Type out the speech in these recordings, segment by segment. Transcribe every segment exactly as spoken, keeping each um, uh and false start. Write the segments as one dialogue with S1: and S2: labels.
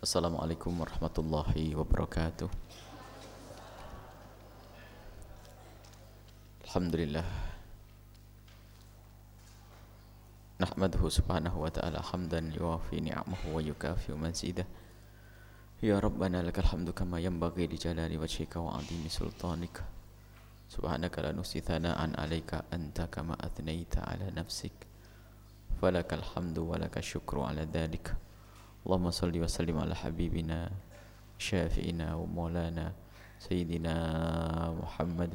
S1: Assalamualaikum warahmatullahi wabarakatuh. Alhamdulillah. Nahmaduhu subhanahu wa ta'ala hamdan yuwafi ni'amahu wa yukafi mazidah. Ya Rabbana lakal hamdu kama yanbaghi li jalali wajhika wa 'azimi sultanika. Subhanaka la nuhsi thana'an 'alaika anta kama athnaita 'ala nafsik. Falakal hamdu wa lakal syukru 'ala dzalika. Allahumma salli wa sallim ala habibina syafi'ina wa maulana sayyidina Muhammad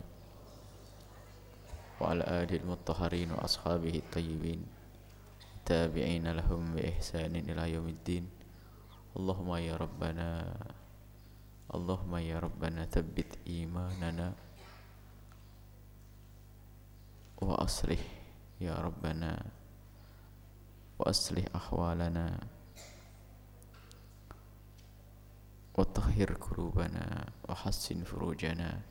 S1: wa ala alihi al-mutahharin wa ashabihi at-tayyibin tabi'ina lahum bi ihsanin ila yaumiddin. Allahumma ya Rabbana Allahumma ya Rabbana thabbit imanana wa aslih ya Rabbana wa aslih ahwalana wa tahhir qulubana wa hassin furujana.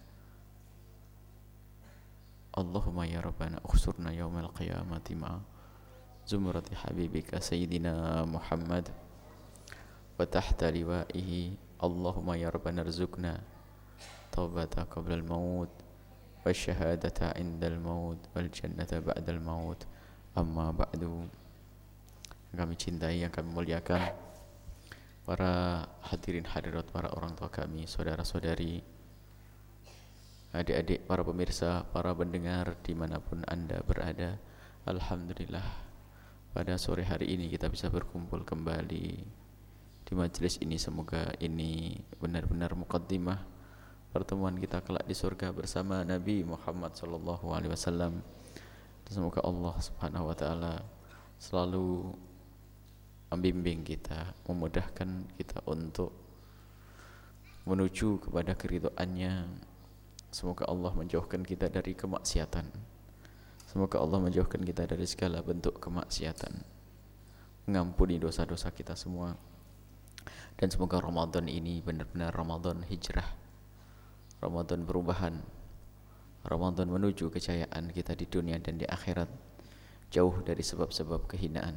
S1: Allahumma ya Rabbana ukhsurna yawmal qiyamati ma'a zumrati habibika sayyidina Muhammad wa tahta liwa'ihi. Allahumma ya Rabbana arzuqna taubata qabla al-maut wa syahadata 'inda al-maut wal jannata ba'da al-maut. Amma ba'du. Kami cintai, yang kami muliakan para hadirin hadirat, para orang tua kami, saudara-saudari, adik-adik, para pemirsa, para pendengar dimanapun anda berada. Alhamdulillah, pada sore hari ini kita bisa berkumpul kembali di majelis ini. Semoga ini benar-benar muqaddimah pertemuan kita kelak di surga bersama Nabi Muhammad sallallahu alaihi wasallam. Semoga Allah subhanahu wa ta'ala selalu membimbing kita, memudahkan kita untuk menuju kepada keridhaannya. Semoga Allah menjauhkan kita dari kemaksiatan. Semoga Allah menjauhkan kita dari segala bentuk kemaksiatan, mengampuni dosa-dosa kita semua. Dan semoga Ramadan ini benar-benar Ramadan hijrah, Ramadan perubahan, Ramadan menuju kejayaan kita di dunia dan di akhirat, jauh dari sebab-sebab kehinaan.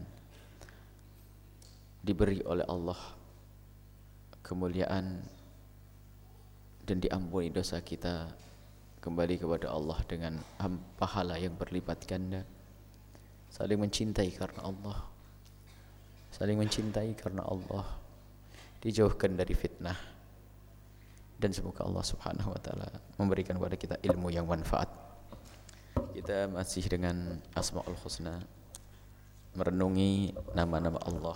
S1: Diberi oleh Allah kemuliaan dan diampuni dosa kita, kembali kepada Allah dengan pahala yang berlipat ganda. Saling mencintai karena Allah, saling mencintai karena Allah, dijauhkan dari fitnah, dan semoga Allah subhanahu wa ta'ala memberikan kepada kita ilmu yang manfaat. Kita masih dengan Asmaul Husna, merenungi nama-nama Allah,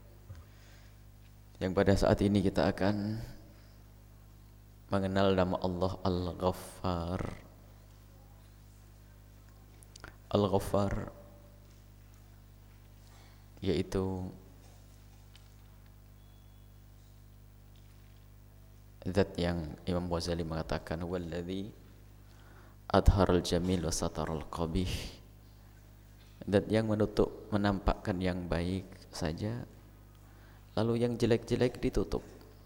S1: yang pada saat ini kita akan mengenal nama Allah Al-Ghaffar. Al-Ghaffar yaitu zat yang Imam Ghazali mengatakan walladzi adharal jamil wa sataral qabih, zat yang menutup, menampakkan yang baik saja, lalu yang jelek-jelek ditutup.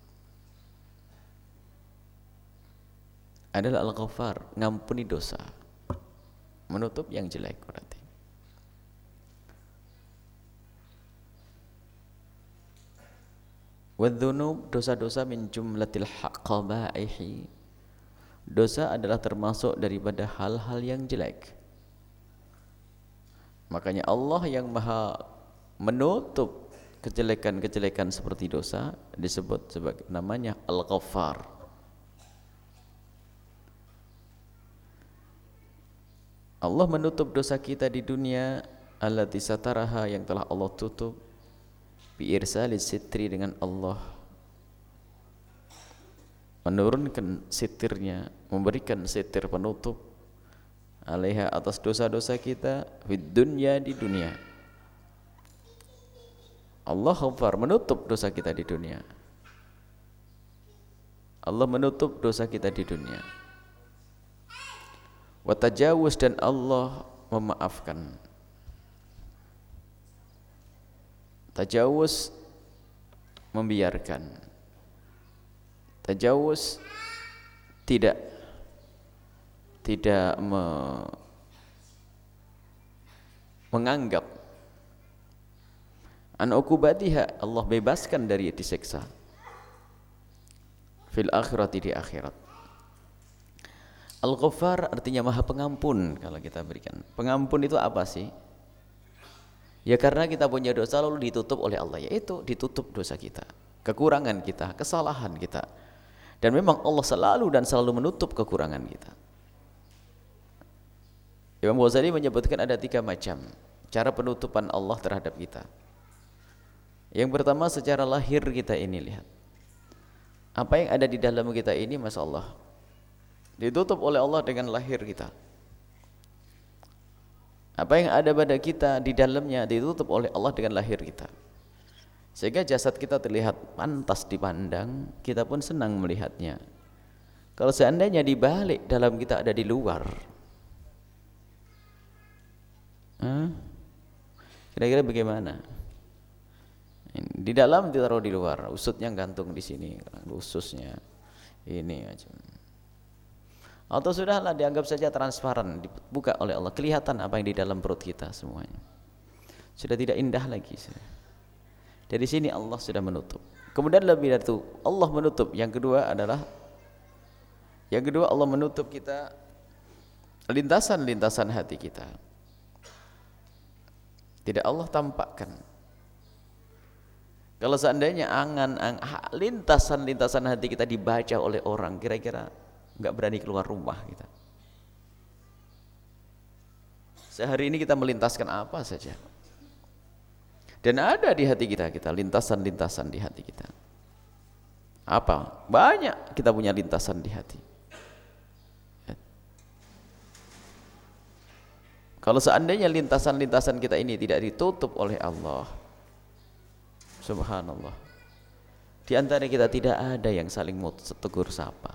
S1: Adalah Al-Ghaffar, ngampuni dosa, menutup yang jelek berarti. Wadz-dzunub, dosa-dosa min jumlatil qabaihi, dosa adalah termasuk daripada hal-hal yang jelek. Makanya Allah yang maha menutup kejelekan-kejelekan seperti dosa disebut sebagai namanya Al-Ghaffar. Allah menutup dosa kita di dunia, allati sataraha, yang telah Allah tutup, bi irsalis sitri, dengan Allah menurunkan sitirnya, memberikan sitir penutup, alaiha, atas dosa-dosa kita, fid dunya, di dunia. Allah Ghaffar, menutup dosa kita di dunia. Allah menutup dosa kita di dunia. Wa tajawuz, dan Allah memaafkan. Tajawuz, membiarkan. Tajawuz, tidak tidak me, menganggap. An uqubatiha, Allah bebaskan dari disiksa. fil akhirati, di akhirat. Al-Ghaffar artinya Maha Pengampun. Kalau kita berikan pengampun itu apa sih? Ya karena kita punya dosa lalu ditutup oleh Allah, yaitu ditutup dosa kita, kekurangan kita, kesalahan kita. Dan memang Allah selalu dan selalu menutup kekurangan kita. Imam Ghazali menyebutkan ada tiga macam cara penutupan Allah terhadap kita. Yang pertama secara lahir kita ini, lihat apa yang ada di dalam kita ini, Masya Allah, ditutup oleh Allah dengan lahir kita. Apa yang ada pada kita di dalamnya ditutup oleh Allah dengan lahir kita, sehingga jasad kita terlihat pantas dipandang, kita pun senang melihatnya. Kalau seandainya dibalik, dalam kita ada di luar, huh? Kira-kira bagaimana? Di dalam ditaruh di luar, usutnya gantung di sini, ususnya ini aja. Atau sudahlah dianggap saja transparan, dibuka oleh Allah, kelihatan apa yang di dalam perut kita semuanya. Sudah tidak indah lagi. Dari sini Allah sudah menutup. Kemudian lebih dari itu, Allah menutup. Yang kedua adalah, yang kedua Allah menutup kita lintasan-lintasan hati kita. Tidak Allah tampakkan. Kalau seandainya angan, angan lintasan-lintasan hati kita dibaca oleh orang, kira-kira nggak berani keluar rumah kita. Sehari ini kita melintaskan apa saja, dan ada di hati kita, kita lintasan-lintasan di hati kita. Apa? Banyak kita punya lintasan di hati. Kalau seandainya lintasan-lintasan kita ini tidak ditutup oleh Allah, subhanallah, di antara kita tidak ada yang saling mau tegur sapa.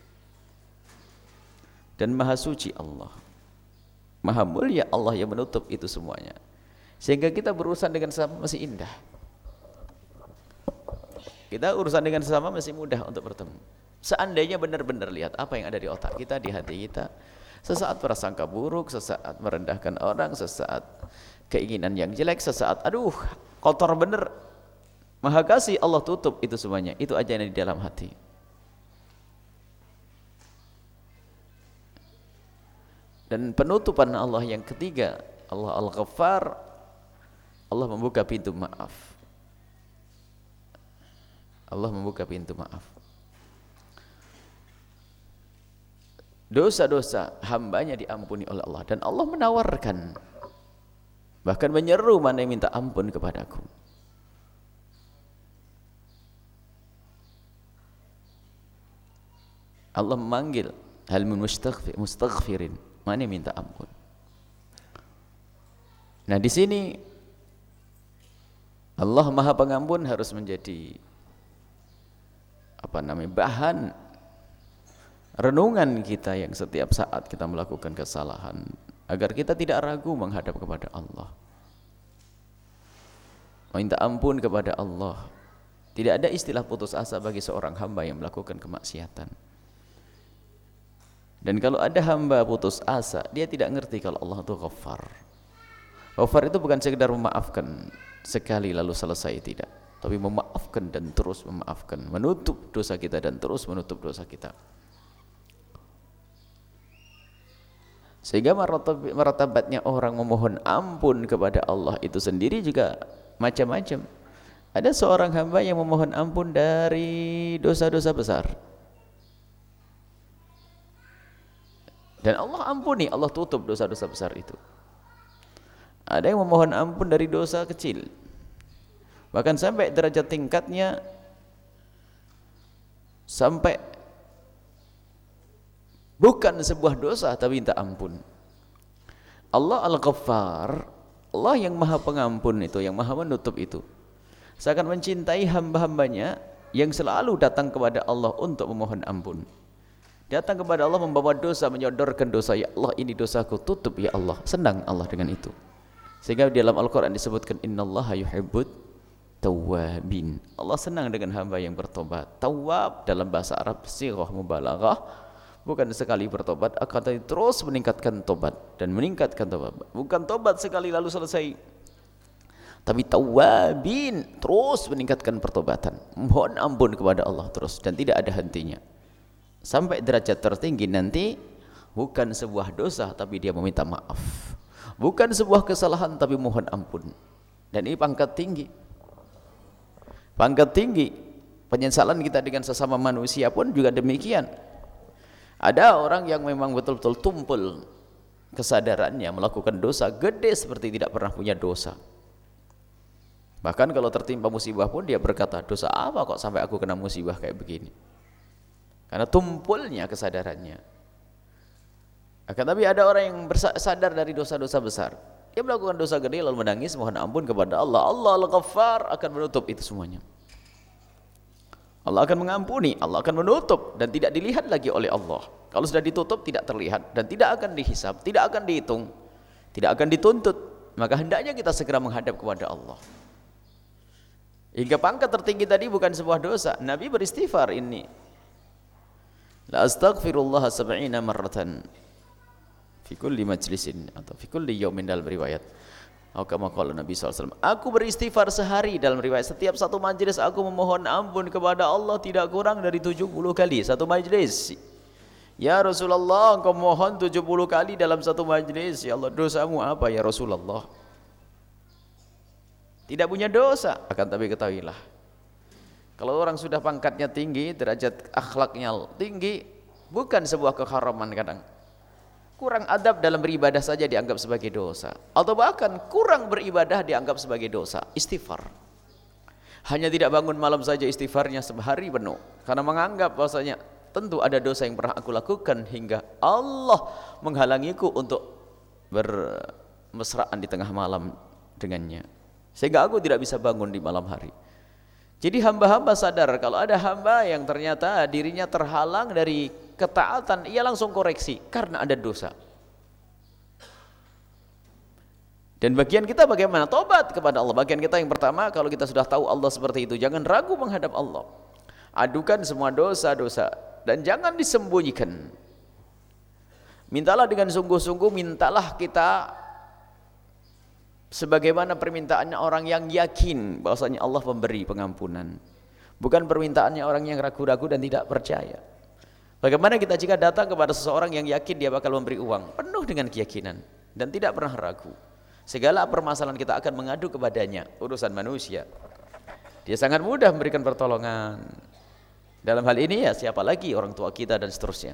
S1: Dan maha suci Allah, maha mulia Allah yang menutup itu semuanya, sehingga kita berurusan dengan sesama masih indah. Kita urusan dengan sesama masih mudah untuk bertemu. Seandainya benar-benar lihat apa yang ada di otak kita, di hati kita, sesaat prasangka buruk, sesaat merendahkan orang, sesaat keinginan yang jelek, sesaat aduh kotor bener, maha kasih Allah tutup itu semuanya. Itu aja yang di dalam hati. Dan penutupan Allah yang ketiga, Allah Al-Ghaffar, Allah membuka pintu maaf. Allah membuka pintu maaf. Dosa-dosa hambanya diampuni oleh Allah, dan Allah menawarkan, bahkan menyeru, mana yang minta ampun kepadaku. Allah memanggil, hal min mustaghfirin, mana yang minta ampun. Nah di sini Allah Maha Pengampun harus menjadi apa namanya bahan renungan kita yang setiap saat kita melakukan kesalahan, agar kita tidak ragu menghadap kepada Allah, minta ampun kepada Allah. Tidak ada istilah putus asa bagi seorang hamba yang melakukan kemaksiatan. Dan kalau ada hamba putus asa, dia tidak ngerti kalau Allah itu Ghaffar. Ghaffar itu bukan sekedar memaafkan sekali lalu selesai, tidak, tapi memaafkan dan terus memaafkan, menutup dosa kita dan terus menutup dosa kita. Sehingga martabatnya orang memohon ampun kepada Allah itu sendiri juga macam-macam. Ada seorang hamba yang memohon ampun dari dosa-dosa besar, dan Allah ampuni, Allah tutup dosa-dosa besar itu. Ada yang memohon ampun dari dosa kecil, bahkan sampai derajat tingkatnya sampai bukan sebuah dosa tapi minta ampun. Allah Al-Ghaffar, Allah yang Maha Pengampun itu, yang Maha Menutup itu, seakan mencintai hamba-hambanya yang selalu datang kepada Allah untuk memohon ampun. Datang kepada Allah membawa dosa, menyodorkan dosa, ya Allah ini dosaku, tutup ya Allah. Senang Allah dengan itu. Sehingga di dalam Al-Quran disebutkan innallaha yuhibbut tawwabin. Allah senang dengan hamba yang bertobat. Tawwab dalam bahasa Arab sighah mubalaghah, bukan sekali bertobat, akan terus meningkatkan tobat dan meningkatkan tobat. Bukan tobat sekali lalu selesai, Tapi tawabin, terus meningkatkan pertobatan, mohon ampun kepada Allah terus dan tidak ada hentinya. Sampai derajat tertinggi nanti bukan sebuah dosa tapi dia meminta maaf. Bukan sebuah kesalahan tapi mohon ampun. Dan ini pangkat tinggi. Pangkat tinggi. Penyesalan kita dengan sesama manusia pun juga demikian. Ada orang yang memang betul-betul tumpul kesadarannya melakukan dosa gede seperti tidak pernah punya dosa. Bahkan kalau tertimpa musibah pun dia berkata, dosa apa kok sampai aku kena musibah kayak begini? Karena tumpulnya kesadarannya. Akan tapi ada orang yang sadar dari dosa-dosa besar. Dia melakukan dosa gede lalu menangis mohon ampun kepada Allah. Allah Al-Ghaffar akan menutup itu semuanya. Allah akan mengampuni, Allah akan menutup dan tidak dilihat lagi oleh Allah. Kalau sudah ditutup tidak terlihat dan tidak akan dihisab, tidak akan dihitung, tidak akan dituntut. Maka hendaknya kita segera menghadap kepada Allah. Hingga pangkat tertinggi tadi bukan sebuah dosa. Nabi beristighfar ini. La astaghfirullah sab'ina marratan fi kulli majlisin atau fi kulli yawmin dalam riwayat. Atau kama qala Nabi sallallahu alaihi wasallam, aku beristighfar sehari dalam riwayat. Setiap satu majlis aku memohon ampun kepada Allah tidak kurang dari tujuh puluh kali satu majlis. Ya Rasulullah, engkau mohon tujuh puluh kali dalam satu majlis. Ya Allah, dosamu apa ya Rasulullah? Tidak punya dosa. Akan tapi ketahuilah, kalau orang sudah pangkatnya tinggi, derajat akhlaknya tinggi, bukan sebuah keharaman kadang. Kurang adab dalam beribadah saja dianggap sebagai dosa, atau bahkan kurang beribadah dianggap sebagai dosa. Istighfar, hanya tidak bangun malam saja istighfarnya sehari penuh karena menganggap bahwasanya tentu ada dosa yang pernah aku lakukan hingga Allah menghalangiku untuk bermesraan di tengah malam dengannya, sehingga aku tidak bisa bangun di malam hari. Jadi hamba-hamba sadar kalau ada hamba yang ternyata dirinya terhalang dari ketaatan, ia langsung koreksi karena ada dosa. Dan bagian kita bagaimana? Tobat kepada Allah. Bagian kita yang pertama, kalau kita sudah tahu Allah seperti itu, jangan ragu menghadap Allah. Adukan semua dosa-dosa dan jangan disembunyikan. Mintalah dengan sungguh-sungguh, mintalah kita sebagaimana permintaannya orang yang yakin bahwasanya Allah memberi pengampunan, bukan permintaannya orang yang ragu-ragu dan tidak percaya. Bagaimana kita jika datang kepada seseorang yang yakin dia bakal memberi uang, penuh dengan keyakinan dan tidak pernah ragu. Segala permasalahan kita akan mengadu kepadanya. Urusan manusia, dia sangat mudah memberikan pertolongan. Dalam hal ini ya siapa lagi, orang tua kita dan seterusnya.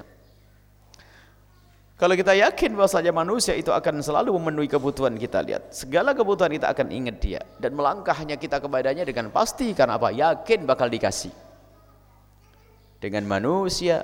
S1: Kalau kita yakin bahwasanya manusia itu akan selalu memenuhi kebutuhan kita, lihat segala kebutuhan kita akan ingat dia dan melangkahnya kita kepadanya dengan pasti. Karena apa? Yakin bakal dikasih. Dengan manusia,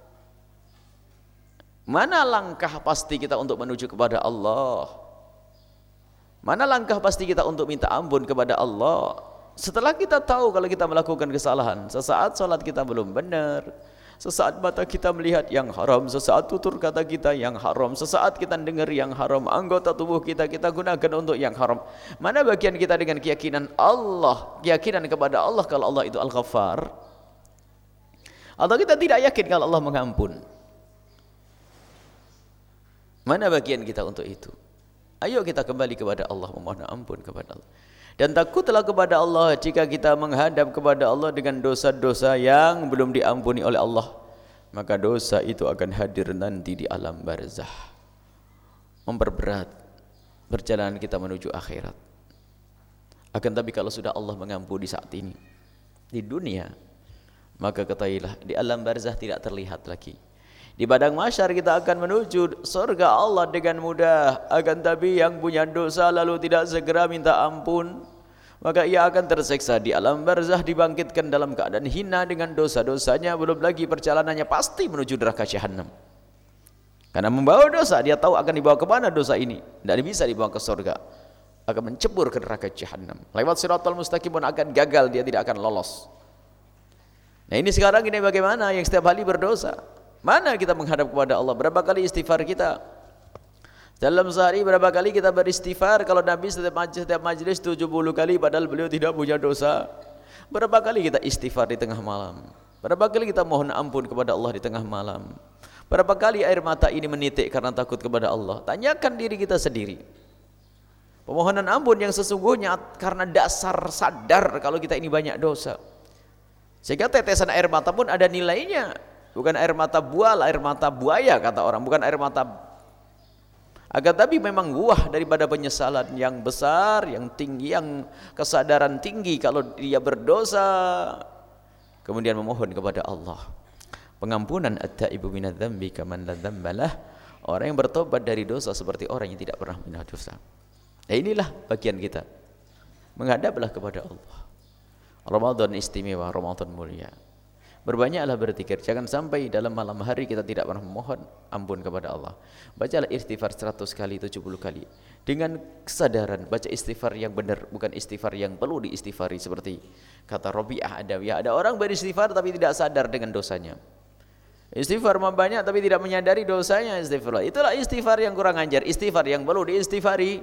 S1: mana langkah pasti kita untuk menuju kepada Allah? Mana langkah pasti kita untuk minta ampun kepada Allah? Setelah kita tahu kalau kita melakukan kesalahan, sesaat sholat kita belum benar, sesaat mata kita melihat yang haram, sesaat tutur kata kita yang haram, sesaat kita dengar yang haram, anggota tubuh kita kita gunakan untuk yang haram. Mana bagian kita dengan keyakinan Allah, keyakinan kepada Allah kalau Allah itu Al-Ghaffar? Atau kita tidak yakin kalau Allah mengampun? Mana bagian kita untuk itu? Ayo kita kembali kepada Allah, memohon ampun kepada Allah. Dan takutlah kepada Allah jika kita menghadap kepada Allah dengan dosa-dosa yang belum diampuni oleh Allah, maka dosa itu akan hadir nanti di alam barzah, memperberat perjalanan kita menuju akhirat. Akan tapi kalau sudah Allah mengampuni saat ini di dunia, maka ketahuilah di alam barzah tidak terlihat lagi. Di padang mahsyar kita akan menuju surga Allah dengan mudah. Akan tapi yang punya dosa lalu tidak segera minta ampun, maka ia akan tersiksa di alam barzah, dibangkitkan dalam keadaan hina dengan dosa-dosanya. Belum lagi perjalanannya pasti menuju neraka jahanam. Karena membawa dosa, dia tahu akan dibawa ke mana dosa ini. Tidak bisa dibawa ke surga, akan mencebur ke neraka jahanam. Lewat siratal mustaqim pun akan gagal, dia tidak akan lolos. Nah ini sekarang ini bagaimana yang setiap hari berdosa? Mana kita menghadap kepada Allah? Berapa kali istighfar kita? Dalam sehari berapa kali kita beristighfar? Kalau Nabi setiap majlis, setiap majlis tujuh puluh kali padahal beliau tidak punya dosa. Berapa kali kita istighfar di tengah malam? Berapa kali kita mohon ampun kepada Allah di tengah malam? Berapa kali air mata ini menitik karena takut kepada Allah? Tanyakan diri kita sendiri. Pemohonan ampun yang sesungguhnya karena dasar sadar kalau kita ini banyak dosa. Sehingga tetesan air mata pun ada nilainya. Bukan air mata buah, air mata buaya kata orang, bukan air mata. Agar tapi memang buah daripada penyesalan yang besar, yang tinggi, yang kesadaran tinggi kalau dia berdosa. Kemudian memohon kepada Allah pengampunan. At-taibu minadz-dzambi kaman la dzambalah. Orang yang bertobat dari dosa seperti orang yang tidak pernah punya dosa. Nah, inilah bagian kita. Menghadaplah kepada Allah. Ramadan istimewa, Ramadan mulia. Berbanyaklah berzikir. Jangan sampai dalam malam hari kita tidak pernah memohon ampun kepada Allah. Bacalah istighfar seratus kali, tujuh puluh kali. Dengan kesadaran baca istighfar yang benar, bukan istighfar yang perlu diistighfari seperti kata Rabi'ah Adawiyah. Ada orang beristighfar tapi tidak sadar dengan dosanya. Istighfar banyak tapi tidak menyadari dosanya. Istighfar. Itulah istighfar yang kurang ajar. Istighfar yang perlu diistighfari.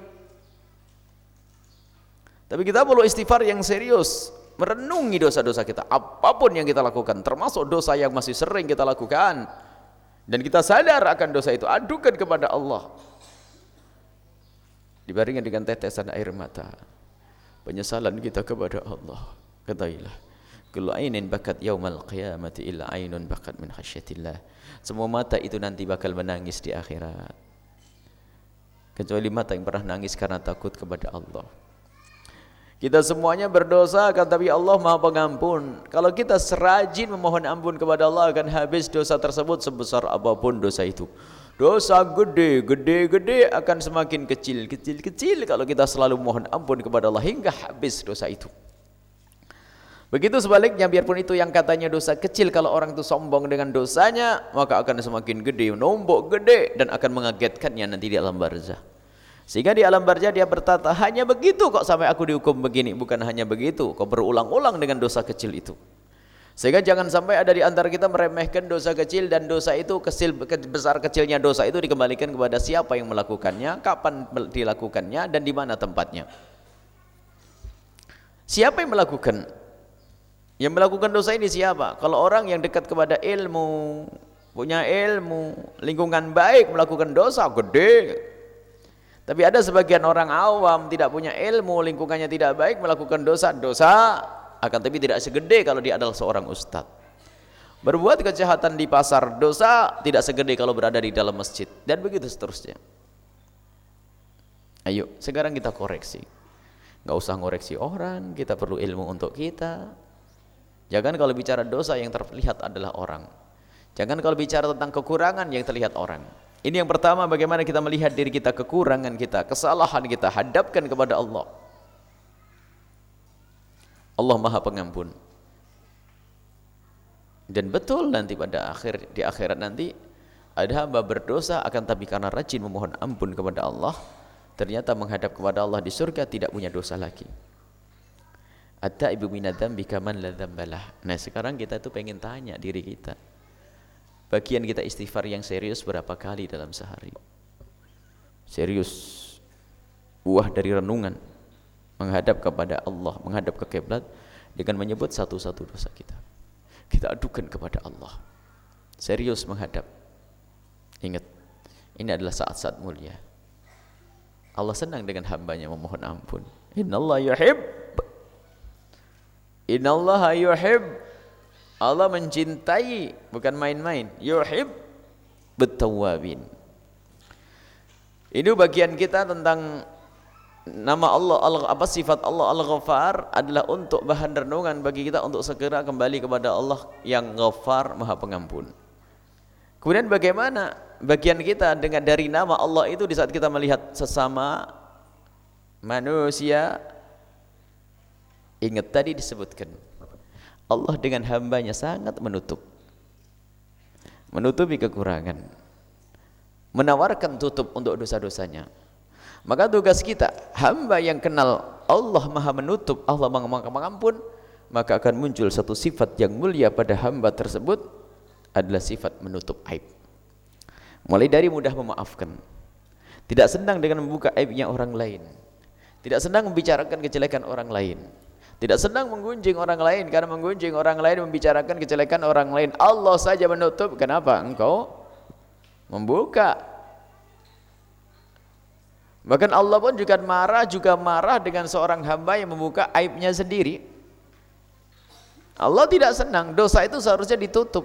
S1: Tapi kita perlu istighfar yang serius. Merenungi dosa-dosa kita, apapun yang kita lakukan, termasuk dosa yang masih sering kita lakukan, dan kita sadar akan dosa itu, adukan kepada Allah dibarengi dengan tetesan air mata penyesalan kita kepada Allah. Ketahuilah, kullu ainin bakat yaumal qiyamati illa ainun bakat min khasyatillah. Semua mata itu nanti bakal menangis di akhirat, kecuali mata yang pernah nangis karena takut kepada Allah. Kita semuanya berdosa, akan tapi Allah Maha Pengampun. Kalau kita serajin memohon ampun kepada Allah, akan habis dosa tersebut sebesar apapun dosa itu. Dosa gede, gede, gede akan semakin kecil, kecil, kecil kalau kita selalu mohon ampun kepada Allah hingga habis dosa itu. Begitu sebaliknya, biarpun itu yang katanya dosa kecil, kalau orang itu sombong dengan dosanya, maka akan semakin gede, nombok gede, dan akan mengagetkannya nanti di alam barzah. Sehingga di alam barzah dia berkata, hanya begitu kok sampai aku dihukum begini. Bukan hanya begitu, kau berulang-ulang dengan dosa kecil itu. Sehingga jangan sampai ada di antara kita meremehkan dosa kecil, dan dosa itu kecil, besar kecilnya dosa itu dikembalikan kepada siapa yang melakukannya, kapan dilakukannya, dan di mana tempatnya. Siapa yang melakukan? Yang melakukan dosa ini siapa? Kalau orang yang dekat kepada ilmu, punya ilmu, lingkungan baik, melakukan dosa gede. Tapi ada sebagian orang awam tidak punya ilmu, lingkungannya tidak baik, melakukan dosa-dosa, akan tapi tidak segede kalau dia adalah seorang ustadz. Berbuat kejahatan di pasar, dosa tidak segede kalau berada di dalam masjid, dan begitu seterusnya. Ayo, sekarang kita koreksi. Nggak usah ngoreksi orang, kita perlu ilmu untuk kita. Jangan kalau bicara dosa yang terlihat adalah orang. Jangan kalau bicara tentang kekurangan yang terlihat orang. Ini yang pertama, bagaimana kita melihat diri kita, kekurangan kita, kesalahan kita, hadapkan kepada Allah. Allah Maha Pengampun. Dan betul nanti pada akhir, di akhirat nanti ada hamba berdosa, akan tapi karena rajin memohon ampun kepada Allah, ternyata menghadap kepada Allah di surga tidak punya dosa lagi. At-taibu minadz-dzambi kaman la dzambalah. Nah, sekarang kita tuh pengen tanya diri kita, bagian kita istighfar yang serius berapa kali dalam sehari? Serius, buah dari renungan, menghadap kepada Allah, menghadap ke kiblat dengan menyebut satu-satu dosa kita. Kita adukan kepada Allah. Serius menghadap. Ingat, ini adalah saat-saat mulia. Allah senang dengan hambanya memohon ampun. Innallaha yuhib. Innallaha yuhib. Allah mencintai, bukan main-main. Yuhib bet-tawwabin. Ini bagian kita tentang nama Allah, Allah apa sifat Allah Al-Ghaffar adalah untuk bahan renungan bagi kita untuk segera kembali kepada Allah yang Ghaffar, Maha Pengampun. Kemudian bagaimana bagian kita dengan dari nama Allah itu di saat kita melihat sesama manusia? Ingat tadi disebutkan Allah dengan hambanya sangat menutup, menutupi kekurangan, menawarkan tutup untuk dosa-dosanya. Maka tugas kita, hamba yang kenal Allah Maha Menutup, Allah Maha Pengampun, maka akan muncul satu sifat yang mulia pada hamba tersebut, adalah sifat menutup aib. Mulai dari mudah memaafkan, tidak senang dengan membuka aibnya orang lain, tidak senang membicarakan kejelekan orang lain, tidak senang menggunjing orang lain, karena menggunjing orang lain membicarakan kejelekan orang lain. Allah saja menutup, kenapa engkau membuka? Bahkan Allah pun juga marah, juga marah dengan seorang hamba yang membuka aibnya sendiri. Allah tidak senang, dosa itu seharusnya ditutup.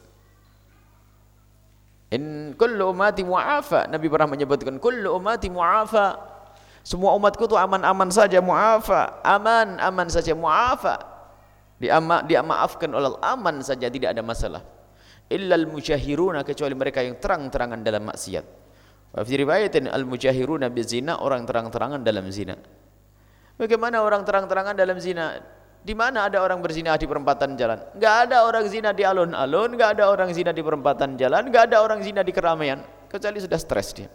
S1: In kullu ummati mu'afa, Nabi pernah menyebutkan kullu ummati mu'afa, semua umatku itu aman-aman saja, mu'afa, aman, aman saja, mu'afa, Diama, dimaafkan oleh Allah, aman saja, tidak ada masalah. Illal mujahiruna, kecuali mereka yang terang-terangan dalam maksiat. Wa fi riwayatin al mujahiruna bizina, orang terang-terangan dalam zina. Bagaimana orang terang-terangan dalam zina? Di mana ada orang berzina di perempatan jalan? Enggak ada orang zina di alun-alun, enggak ada orang zina di perempatan jalan, enggak ada orang zina di keramaian, kecuali sudah stres dia.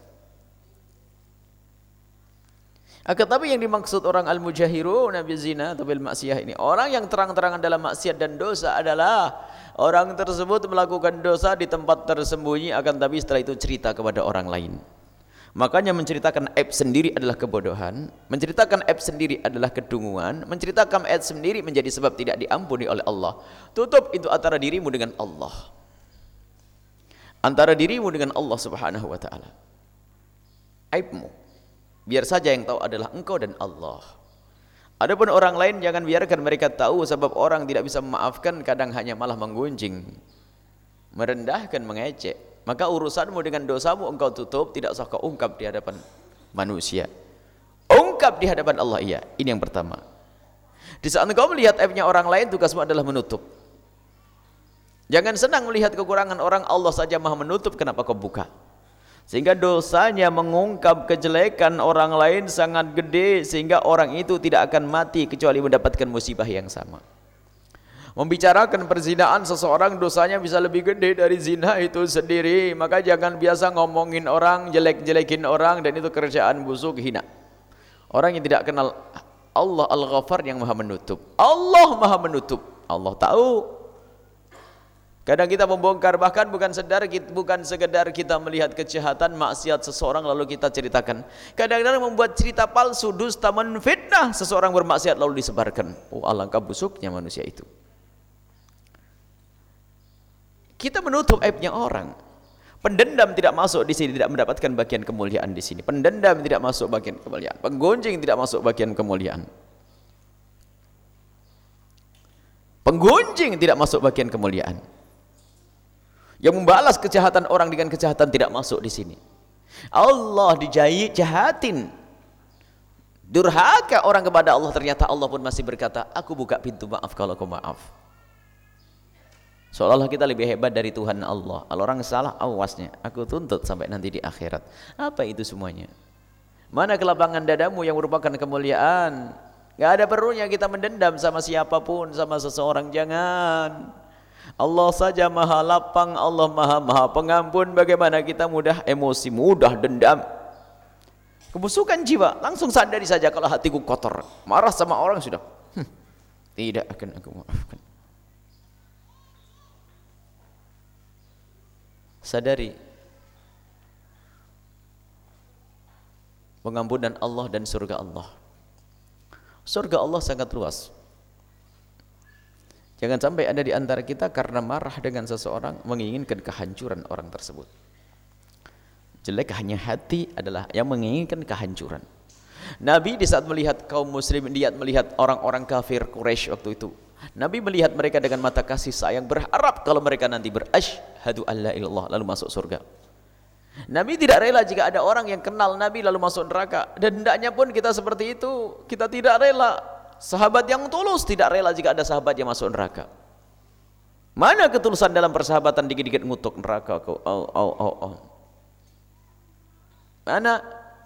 S1: Akan tapi yang dimaksud orang al-mujahiruna bizina atau bil maksiyah ini, orang yang terang-terangan dalam maksiat dan dosa adalah orang tersebut melakukan dosa di tempat tersembunyi, akan tapi setelah itu cerita kepada orang lain. Makanya menceritakan aib sendiri adalah kebodohan, menceritakan aib sendiri adalah kedunguan, menceritakan aib sendiri menjadi sebab tidak diampuni oleh Allah. Tutup itu antara dirimu dengan Allah, antara dirimu dengan Allah subhanahu wa ta'ala. Aibmu biar saja yang tahu adalah engkau dan Allah. Adapun orang lain jangan biarkan mereka tahu, sebab orang tidak bisa memaafkan kadang hanya malah menggunjing, merendahkan, mengecek. Maka urusanmu dengan dosamu engkau tutup, tidak usah kau ungkap di hadapan manusia. Ungkap di hadapan Allah, iya. Ini yang pertama. Di saat engkau melihat aibnya orang lain, tugasmu adalah menutup. Jangan senang melihat kekurangan orang, Allah saja maha menutup, kenapa kau buka? Sehingga dosanya mengungkap kejelekan orang lain sangat gede, sehingga orang itu tidak akan mati kecuali mendapatkan musibah yang sama. Membicarakan perzinaan seseorang dosanya bisa lebih gede dari zina itu sendiri. Maka jangan biasa ngomongin orang, jelek-jelekin orang, dan itu kerjaan busuk, hina. Orang yang tidak kenal Allah Al-Ghaffar yang maha menutup. Allah maha menutup, Allah tahu. Kadang kita membongkar, bahkan bukan sekedar bukan sekedar kita melihat kejahatan maksiat seseorang lalu kita ceritakan. Kadang-kadang membuat cerita palsu, dusta, menfitnah seseorang bermaksiat lalu disebarkan. Oh, alangkah busuknya manusia itu. Kita menutup aibnya orang. Pendendam tidak masuk di sini, tidak mendapatkan bagian kemuliaan di sini. Pendendam tidak masuk bagian kemuliaan. Penggunjing tidak masuk bagian kemuliaan. Penggunjing tidak masuk bagian kemuliaan. Yang membalas kejahatan orang dengan kejahatan tidak masuk di sini. Allah dijahit jahatin. Durhaka orang kepada Allah, ternyata Allah pun masih berkata, aku buka pintu maaf kalau kau maaf. Seolah-olah kita lebih hebat dari Tuhan Allah. Kalau orang salah, awasnya aku tuntut sampai nanti di akhirat. Apa itu semuanya? Mana kelapangan dadamu yang merupakan kemuliaan? Gak ada perlunya kita mendendam sama siapapun, sama seseorang. Jangan. Allah saja maha lapang, Allah maha maha pengampun. Bagaimana kita mudah emosi, mudah dendam, kebusukan jiwa. Langsung sadari saja kalau hatiku kotor, marah sama orang sudah, hm, tidak akan aku maafkan. Sadari pengampunan Allah dan surga Allah. Surga Allah sangat luas. Jangan sampai ada di antara kita karena marah dengan seseorang menginginkan kehancuran orang tersebut. Jelek hanya hati adalah yang menginginkan kehancuran. Nabi di saat melihat kaum muslim, dia melihat orang-orang kafir Quraisy waktu itu, Nabi melihat mereka dengan mata kasih sayang, berharap kalau mereka nanti berasyhadu alla ilallah lalu masuk surga. Nabi tidak rela jika ada orang yang kenal Nabi lalu masuk neraka, dan hendaknya pun kita seperti itu. Kita tidak rela. Sahabat yang tulus tidak rela jika ada sahabat yang masuk neraka. Mana ketulusan dalam persahabatan dikit-dikit ngutuk neraka kau? Oh, oh, oh, oh. Mana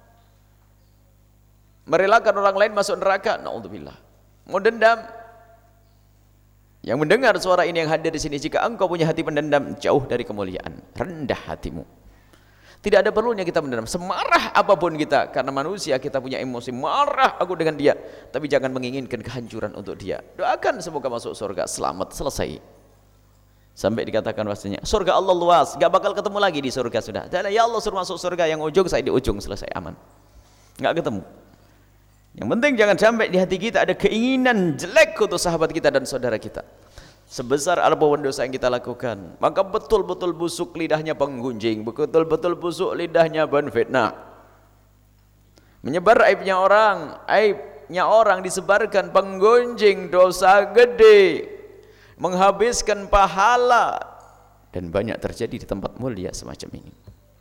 S1: merelakan orang lain masuk neraka? Naudzubillah. Mau dendam? Yang mendengar suara ini yang hadir di sini, jika engkau punya hati pendendam, jauh dari kemuliaan, rendah hatimu. Tidak ada perlunya kita mendendam, semarah apapun kita, karena manusia kita punya emosi, marah aku dengan dia, tapi jangan menginginkan kehancuran untuk dia. Doakan semoga masuk surga, selamat, selesai. Sampai dikatakan bahasanya surga Allah luas, gak bakal ketemu lagi di surga sudah. Ya Allah suruh masuk surga, yang ujung saya di ujung, selesai, aman. Gak ketemu. Yang penting jangan sampai di hati kita ada keinginan jelek untuk sahabat kita dan saudara kita. Sebesar apapun dosa yang kita lakukan, maka betul-betul busuk lidahnya penggunjing, betul-betul busuk lidahnya penfitnah. Menyebar aibnya orang, aibnya orang disebarkan, penggunjing dosa gede, menghabiskan pahala, dan banyak terjadi di tempat mulia semacam ini.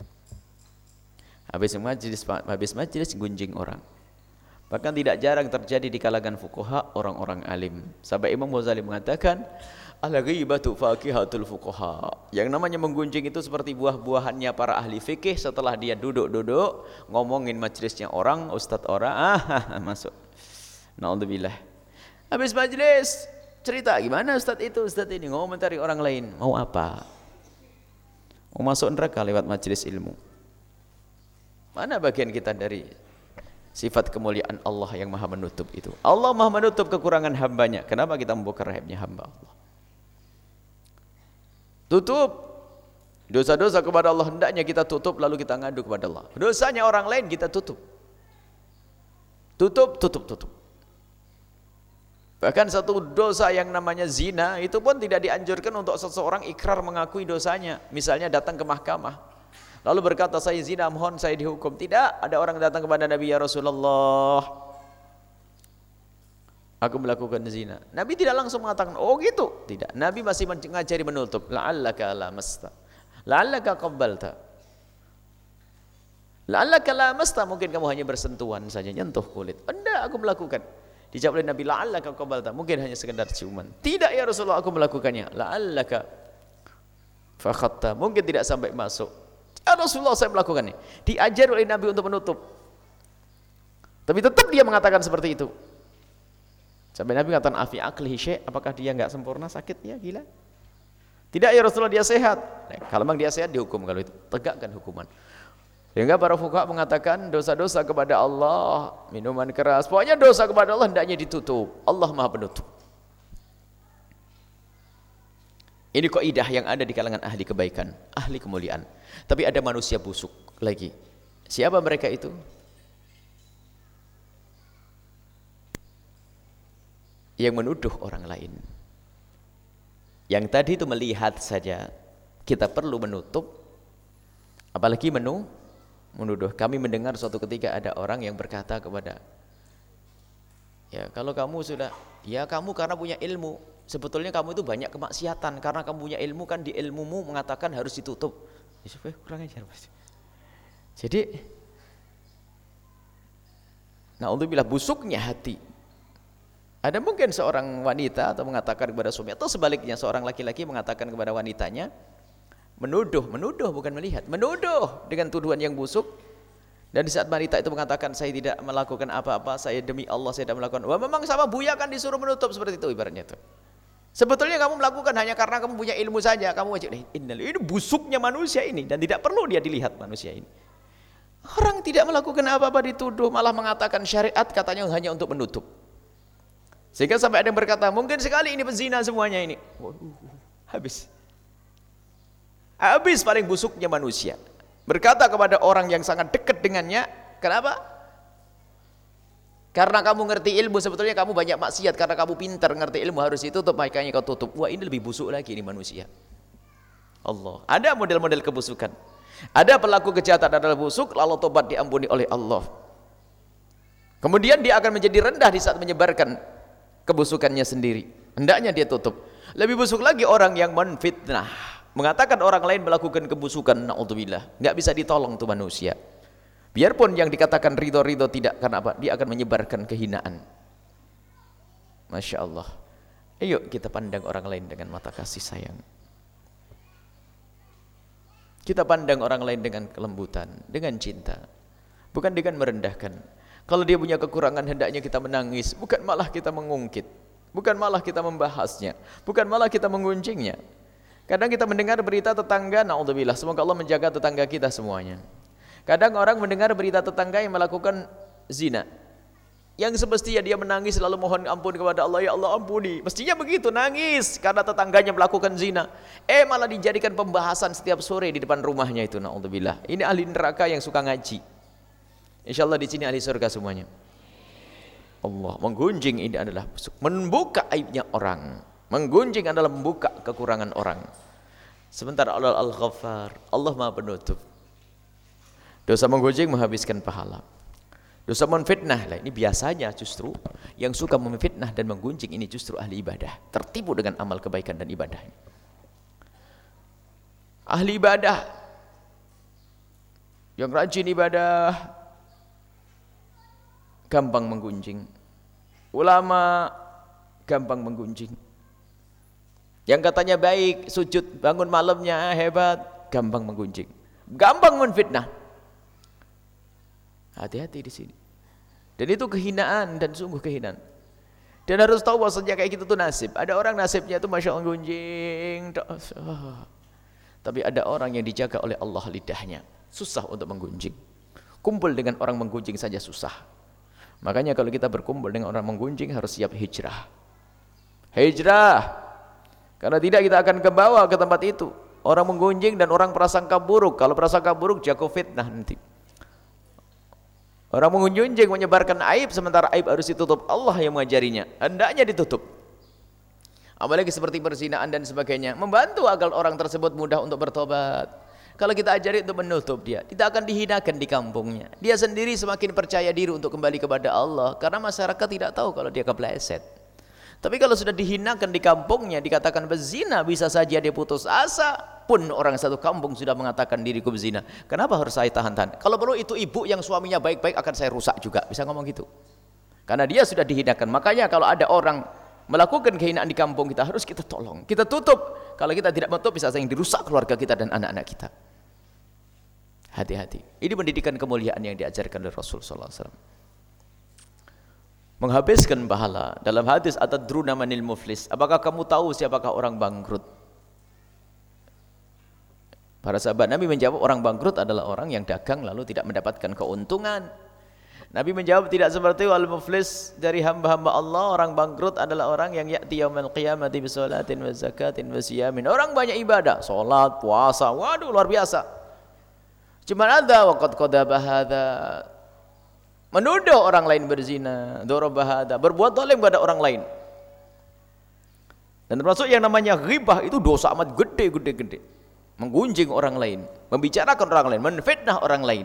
S1: Habis majlis, habis majlis gunjing orang. Bahkan tidak jarang terjadi di kalangan fuqaha, orang-orang alim. Sampai Imam Ghazali mengatakan, al-ghibatu faqihatul fuqaha. Yang namanya menggunjing itu seperti buah-buahannya para ahli fikih setelah dia duduk-duduk ngomongin majlisnya orang, ustadz orang, ah masuk. Naudzubillah. Habis majlis cerita gimana ustadz itu, ustadz ini ngomentari orang lain. Mau apa? Mau masuk neraka lewat majlis ilmu. Mana bagian kita dari sifat kemuliaan Allah yang maha menutup itu? Allah maha menutup kekurangan hambanya. Kenapa kita membongkar aibnya hamba Allah? Tutup dosa-dosa kepada Allah, hendaknya kita tutup lalu kita ngadu kepada Allah. Dosanya orang lain kita tutup. Tutup, tutup, tutup. Bahkan satu dosa yang namanya zina itu pun tidak dianjurkan untuk seseorang ikrar mengakui dosanya. Misalnya datang ke mahkamah lalu berkata saya zina, mohon saya dihukum. Tidak, ada orang datang kepada Nabi, ya Rasulullah, aku melakukan zina. Nabi tidak langsung mengatakan, oh gitu. Tidak, Nabi masih mengajari menutup. La'allaka lamasta, la'allaka qabbalta, la'allaka lamasta, mungkin kamu hanya bersentuhan saja, nyentuh kulit. Enggak, aku melakukan. Dijawab oleh Nabi, la'allaka qabbalta, mungkin hanya sekedar ciuman. Tidak ya Rasulullah, aku melakukannya. La'allaka fakhatta, mungkin tidak sampai masuk. Ya Rasulullah, saya melakukannya. Diajar oleh Nabi untuk menutup. Tapi tetap dia mengatakan seperti itu. Sampai Nabi mengatakan, afi aklihi syai', apakah dia enggak sempurna sakitnya, gila? Tidak ya Rasulullah, dia sehat. Nah, kalau memang dia sehat dihukum, kalau itu tegakkan hukuman. Sehingga para fuqaha mengatakan dosa-dosa kepada Allah, minuman keras, pokoknya dosa kepada Allah hendaknya ditutup. Allah Maha Penutup. Ini kaidah yang ada di kalangan ahli kebaikan, ahli kemuliaan. Tapi ada manusia busuk lagi. Siapa mereka itu? Yang menuduh orang lain. Yang tadi itu melihat saja, kita perlu menutup, apalagi menu, menuduh. Kami mendengar suatu ketika ada orang yang berkata kepada, ya kalau kamu sudah, ya kamu karena punya ilmu, sebetulnya kamu itu banyak kemaksiatan, karena kamu punya ilmu kan di ilmumu mengatakan harus ditutup. Ya, kurang ajar Mas. Jadi, naudzubillah, busuknya hati. Ada mungkin seorang wanita atau mengatakan kepada suami, atau sebaliknya seorang laki-laki mengatakan kepada wanitanya, menuduh, menuduh bukan melihat, menuduh dengan tuduhan yang busuk. Dan di saat wanita itu mengatakan saya tidak melakukan apa-apa, saya demi Allah saya tidak melakukan. Wah, memang sama Buya kan disuruh menutup seperti itu ibaratnya itu. Sebetulnya kamu melakukan hanya karena kamu punya ilmu saja, kamu wajib. Ini busuknya manusia ini dan tidak perlu dia dilihat manusia ini. Orang tidak melakukan apa-apa dituduh, malah mengatakan syariat katanya hanya untuk menutup. Sehingga sampai ada yang berkata, mungkin sekali ini pezina semuanya ini. Waduh, habis. Habis paling busuknya manusia. Berkata kepada orang yang sangat dekat dengannya, kenapa? Karena kamu ngerti ilmu, sebetulnya kamu banyak maksiat, karena kamu pintar ngerti ilmu harus ditutup, makanya kau tutup. Wah, ini lebih busuk lagi ini manusia. Allah. Ada model-model kebusukan. Ada pelaku kejahatan adalah busuk, lalu tobat diampuni oleh Allah. Kemudian dia akan menjadi rendah di saat menyebarkan kebusukannya sendiri. Hendaknya dia tutup. Lebih busuk lagi orang yang menfitnah, mengatakan orang lain melakukan kebusukan, naudzubillah. Enggak bisa ditolong tuh manusia. Biarpun yang dikatakan ridho-ridho tidak, karena apa? Dia akan menyebarkan kehinaan. Masya Allah. Ayo kita pandang orang lain dengan mata kasih sayang. Kita pandang orang lain dengan kelembutan, dengan cinta, bukan dengan merendahkan. Kalau dia punya kekurangan hendaknya kita menangis, bukan malah kita mengungkit, bukan malah kita membahasnya, bukan malah kita menggunjingnya. Kadang kita mendengar berita tetangga, naudzubillah, semoga Allah menjaga tetangga kita semuanya. Kadang orang mendengar berita tetangga yang melakukan zina, yang semestinya dia menangis lalu mohon ampun kepada Allah, ya Allah ampuni, mestinya begitu, nangis karena tetangganya melakukan zina. Eh malah dijadikan pembahasan setiap sore di depan rumahnya itu, naudzubillah. Ini ahli neraka yang suka ngaji. Insyaallah di sini ahli surga semuanya. Allah, menggunjing ini adalah membuka aibnya orang. Menggunjing adalah membuka kekurangan orang. Sementara Allah Al-Ghaffar, Allah Maha Penutup. Dosa menggunjing menghabiskan pahala.
S2: Dosa memfitnah, lah ini biasanya justru yang suka memfitnah dan menggunjing ini justru ahli ibadah, tertipu dengan amal kebaikan dan ibadah. Ahli ibadah yang rajin ibadah gampang menggunjing. Ulama gampang menggunjing. Yang katanya baik, sujud bangun malamnya hebat, gampang menggunjing. Gampang menfitnah. Hati-hati di sini. Dan itu kehinaan dan sungguh kehinaan. Dan harus tahu bahwasanya kayak gitu tuh nasib. Ada orang nasibnya itu masya Allah gunjing. Tapi ada orang yang dijaga oleh Allah lidahnya. Susah untuk menggunjing. Kumpul dengan orang menggunjing saja susah. Makanya kalau kita berkumpul dengan orang menggunjing harus siap hijrah. Hijrah. Karena tidak kita akan kebawa ke tempat itu. Orang menggunjing dan orang prasangka buruk. Kalau prasangka buruk jago fitnah nanti. Orang mengunjing menyebarkan aib sementara aib harus ditutup. Allah yang mengajarinya. Hendaknya ditutup. Apalagi seperti perzinaan dan sebagainya. Membantu agar orang tersebut mudah untuk bertobat. Kalau kita ajari untuk menutup dia, tidak akan dihinakan di kampungnya. Dia sendiri semakin percaya diri untuk kembali kepada Allah. Karena masyarakat tidak tahu kalau dia kepleset. Tapi kalau sudah dihinakan di kampungnya, dikatakan berzina, bisa saja dia putus asa. Pun orang satu kampung sudah mengatakan diriku berzina. Kenapa harus saya tahan-tahan? Kalau perlu itu ibu yang suaminya baik-baik akan saya rusak juga. Bisa ngomong gitu. Karena dia sudah dihinakan. Makanya kalau ada orang melakukan kehinaan di kampung kita, harus kita tolong. Kita tutup. Kalau kita tidak menutup, bisa saja dirusak keluarga kita dan anak-anak kita. Hati-hati. Ini pendidikan kemuliaan yang diajarkan oleh Rasul sallallahu alaihi wasallam. Menghabiskan pahala. Dalam hadis atadruna manil muflis. Apakah kamu tahu siapakah orang bangkrut? Para sahabat Nabi menjawab, orang bangkrut adalah orang yang dagang lalu tidak mendapatkan keuntungan. Nabi menjawab, tidak seperti wal muflis dari hamba-hamba Allah. Orang bangkrut adalah orang yang ya'ti yaumal qiyamati bisolatin wa zakatin wa siyamin. Orang banyak ibadah, solat, puasa, waduh luar biasa. Cuma ada waqad qadaba hadza, menuduh orang lain berzina, daraba hadza, berbuat zalim kepada orang lain. Dan termasuk yang namanya ghibah itu dosa amat gede-gede gede. Menggunjing orang lain, membicarakan orang lain, menfitnah orang lain.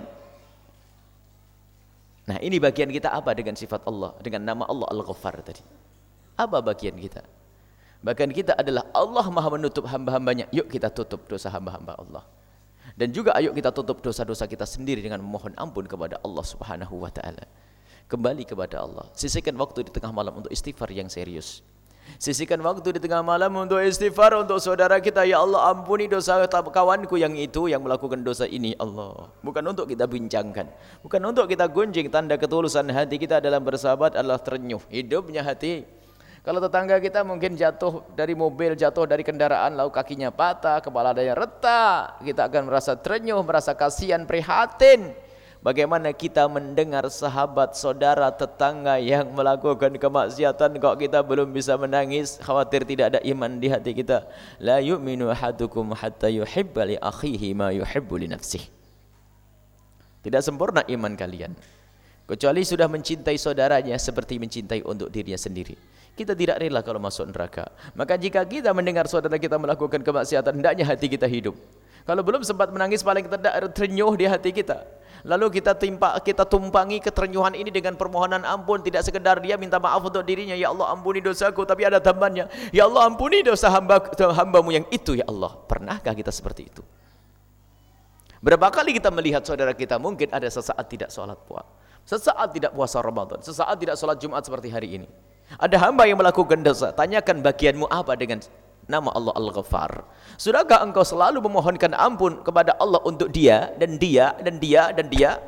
S2: Nah, ini bagian kita apa dengan sifat Allah, dengan nama Allah Al-Ghaffar tadi? Apa bagian kita? Bagian kita adalah Allah Maha menutup hamba-hambanya. Yuk kita tutup dosa hamba-hamba Allah. Dan juga ayo kita tutup dosa-dosa kita sendiri dengan memohon ampun kepada Allah Subhanahu wa taala. Kembali kepada Allah. Sisihkan waktu di tengah malam untuk istighfar yang serius. Sisihkan waktu di tengah malam untuk istighfar untuk saudara kita. Ya Allah, ampuni dosa kawanku yang itu yang melakukan dosa ini, Allah. Bukan untuk kita bincangkan, bukan untuk kita gunjing. Tanda ketulusan hati kita dalam bersahabat adalah terenyuh hidupnya hati. Kalau tetangga kita mungkin jatuh dari mobil, jatuh dari kendaraan, lalu kakinya patah, kepala daya retak, kita akan merasa terenyuh, merasa kasihan, prihatin. Bagaimana kita mendengar sahabat, saudara, tetangga yang melakukan kemaksiatan, kok kita belum bisa menangis, khawatir tidak ada iman di hati kita. La yu'minu ahadukum hatta yuhibba li akhihi ma yuhibbu li nafsihi. Tidak sempurna iman kalian kecuali sudah mencintai saudaranya seperti mencintai untuk dirinya sendiri. Kita tidak rela kalau masuk neraka. Maka jika kita mendengar saudara kita melakukan kemaksiatan, hendaknya hati kita hidup. Kalau belum sempat menangis, paling tidak terenyuh di hati kita. Lalu kita timpa, kita tumpangi keterenyuhan ini dengan permohonan ampun. Tidak sekedar dia minta maaf untuk dirinya, ya Allah ampuni dosaku, tapi ada tambahannya, ya Allah ampuni dosa hamba, hambamu yang itu, ya Allah. Pernahkah kita seperti itu? Berapa kali kita melihat saudara kita mungkin ada sesaat tidak sholat puasa, sesaat tidak puasa Ramadan, sesaat tidak sholat Jumat seperti hari ini. Ada hamba yang melakukan dosa, tanyakan bagianmu apa dengan nama Allah Al-Ghaffar. Sudahkah engkau selalu memohonkan ampun kepada Allah untuk dia dan dia dan dia dan dia?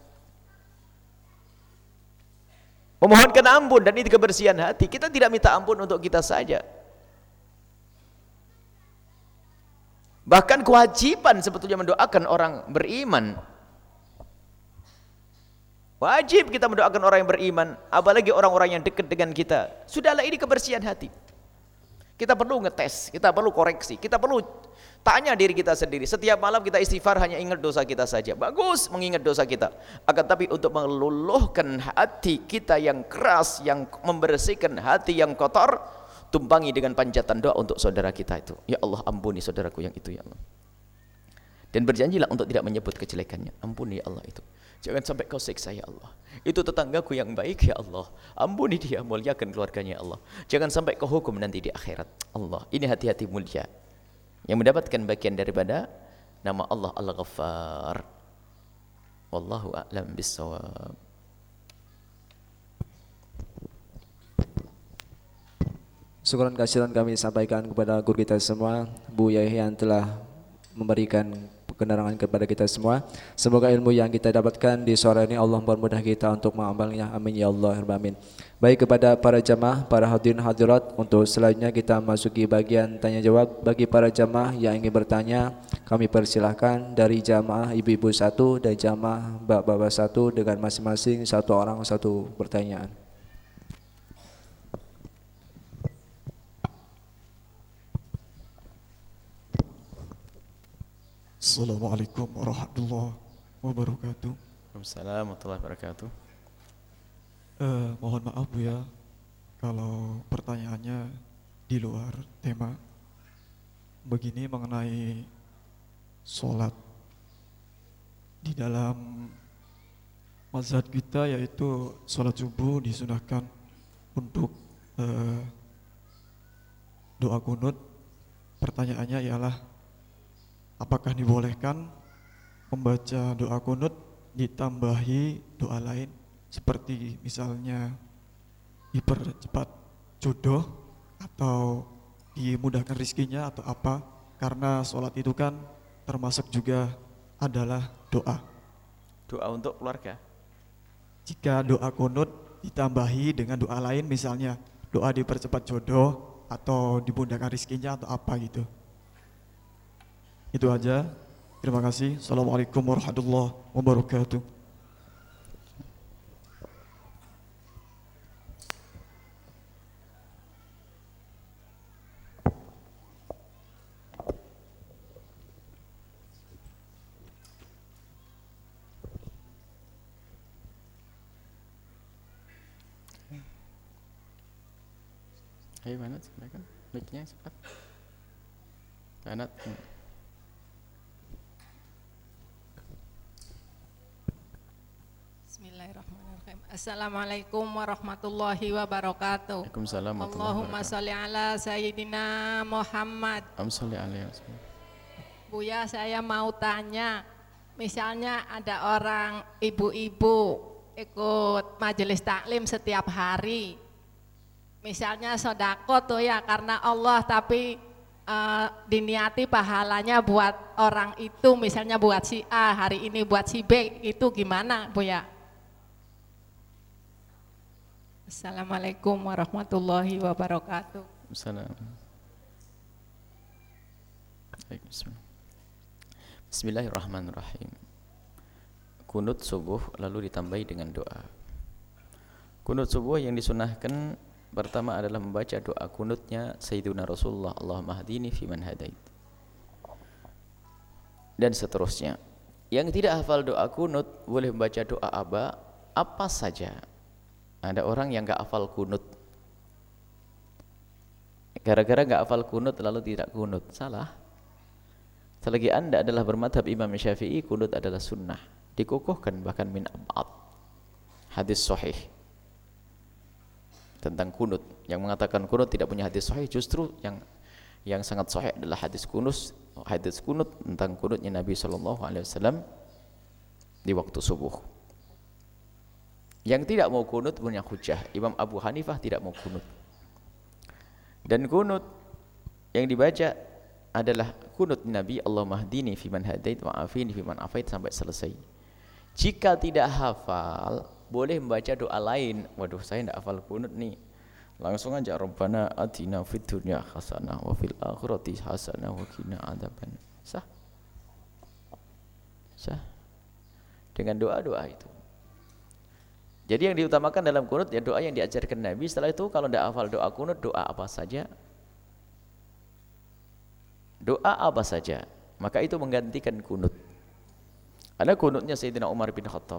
S2: Memohonkan ampun, dan itu kebersihan hati. Kita tidak minta ampun untuk kita saja. Bahkan kewajiban sebetulnya mendoakan orang beriman. Wajib kita mendoakan orang yang beriman, apalagi orang-orang yang dekat dengan kita. Sudahlah, ini kebersihan hati. Kita perlu ngetes, kita perlu koreksi, kita perlu tanya diri kita sendiri. Setiap malam kita istighfar hanya ingat dosa kita saja. Bagus mengingat dosa kita. Akan tapi untuk meluluhkan hati kita yang keras, yang membersihkan hati yang kotor, tumpangi dengan panjatan doa untuk saudara kita itu. Ya Allah ampuni saudaraku yang itu, ya Allah. Dan berjanjilah untuk tidak menyebut kejelekannya. Ampuni ya Allah itu. Jangan sampai kau siksa ya Allah. Itu tetanggaku yang baik ya Allah. Ampuni dia, muliakan keluarganya ya Allah. Jangan sampai kau hukum nanti di akhirat. Allah, ini hati-hati mulia yang mendapatkan bagian daripada nama Allah Al-Ghaffar. Wallahu a'lam bissawab.
S3: Syukuran kasihan kami sampaikan kepada guru kita semua, Bu Yai yang telah memberikan penerangan kepada kita semua. Semoga ilmu yang kita dapatkan di sore ini Allah mempermudah kita untuk mengamalnya. Amin ya Allah. Amin. Baik, kepada para jamaah, para hadirin hadirat, untuk selanjutnya kita masuki bagian tanya jawab. Bagi para jamaah yang ingin bertanya, kami persilahkan dari jamaah ibu-ibu satu dan jamaah bapak-bapak satu dengan masing-masing satu orang satu pertanyaan.
S4: Assalamualaikum warahmatullahi wabarakatuh.
S2: Waalaikumsalam warahmatullahi wabarakatuh.
S4: Eh, mohon maaf Bu ya, kalau pertanyaannya di luar tema. Begini mengenai sholat di dalam mazhab kita, yaitu sholat subuh disunahkan untuk eh, doa kunut. Pertanyaannya ialah, apakah dibolehkan membaca doa kunut ditambahi doa lain seperti misalnya dipercepat jodoh atau dimudahkan rizkinya atau apa? Karena sholat itu kan termasuk juga adalah doa.
S2: Doa untuk keluarga.
S4: Jika doa kunut ditambahi dengan doa lain, misalnya doa dipercepat jodoh atau dimudahkan rizkinya atau apa gitu. Itu aja. Terima kasih. Assalamualaikum warahmatullahi wabarakatuh.
S1: Ayo Banat, silakan. Mic-nya cepat. Banat.
S5: Bismillahirrahmanirrahim. Assalamualaikum warahmatullahi wabarakatuh.
S1: Waalaikumsalam warahmatullahi
S5: Allahumma
S1: wabarakatuh.
S5: sholli ala sayyidina Muhammad.
S1: Allahumma sholli alaihi wasallam.
S5: Buya, saya mau tanya, misalnya ada orang ibu-ibu ikut majelis taklim setiap hari, misalnya sodako tuh ya karena Allah, tapi uh, diniati pahalanya buat orang itu, misalnya buat si A, hari ini buat si B, itu gimana Bu ya? Assalamualaikum warahmatullahi wabarakatuh.
S1: Assalamualaikum.
S2: Bismillahirrahmanirrahim. Kunut subuh lalu ditambahi dengan doa. Kunut subuh yang disunahkan pertama adalah membaca doa kunutnya Sayyiduna Rasulullah, Allahumma hadini fiman hadait, dan seterusnya. Yang tidak hafal doa kunut boleh membaca doa aba apa saja. Ada orang yang gak hafal kunut, gara-gara gak hafal kunut lalu tidak kunut. Salah. Selagi anda adalah bermadhab Imam Syafi'i, kunut adalah sunnah, dikukuhkan bahkan min ab'ad. Hadis sahih tentang kunut yang mengatakan kunut tidak punya hadis sahih, justru yang yang sangat sahih adalah hadis kunus, hadis kunut tentang kunutnya Nabi sallallahu alaihi wasallam di waktu subuh. Yang tidak mau kunut punya hujah. Imam Abu Hanifah tidak mau kunut. Dan kunut yang dibaca adalah kunut Nabi, Allahumma hdini fiman hadait wa afini fiman afait sampai selesai. Jika tidak hafal, boleh membaca doa lain. Waduh, saya tidak hafal kunut nih. Langsung aja Rabbana atina fid dunya hasanah wa fil akhirati hasanah wa qina adzaban. Sah. Sah. Dengan doa-doa itu. Jadi yang diutamakan dalam kunut ya doa yang diajarkan Nabi. Setelah itu kalau tidak hafal doa kunut, doa apa saja. Doa apa saja, maka itu menggantikan kunut. Ada kunutnya Sayyidina Umar bin Khattab.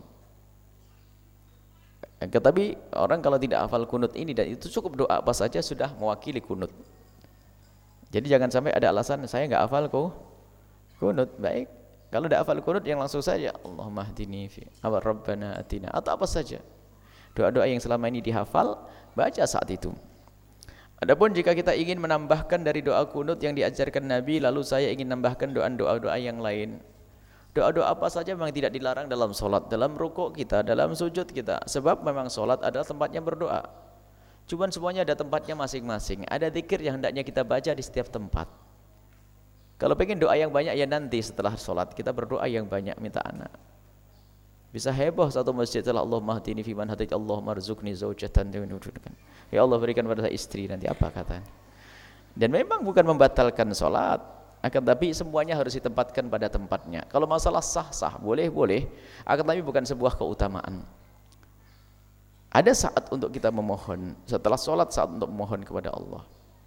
S2: Tetapi orang kalau tidak hafal kunut ini dan itu cukup doa apa saja sudah mewakili kunut. Jadi jangan sampai ada alasan saya nggak hafal kok kunut. Baik, Kalau tidak hafal kunut yang langsung saja Allahumma hdini fi aw rabbana atina atau apa saja. Doa-doa yang selama ini dihafal baca saat itu. Adapun jika kita ingin menambahkan dari doa kunut yang diajarkan Nabi, lalu saya ingin menambahkan doa-doa yang lain. Doa-doa apa saja memang tidak dilarang dalam solat, dalam rukuk kita, dalam sujud kita. Sebab memang solat adalah tempatnya berdoa. Cuman semuanya ada tempatnya masing-masing. Ada zikir yang hendaknya kita baca di setiap tempat. Kalau pengen doa yang banyak ya nanti setelah solat kita berdoa yang banyak, minta anak. Bisa heboh satu masjid setelah Allahumma hdini fi man hadait, Allahumma rzuqni zaujatan. Ya Allah berikan pada saya istri, nanti apa kata. Dan memang bukan membatalkan solat, akan tapi semuanya harus ditempatkan pada tempatnya. Kalau masalah sah-sah, boleh-boleh, akan tapi bukan sebuah keutamaan. Ada saat untuk kita memohon, setelah solat saat untuk memohon kepada Allah.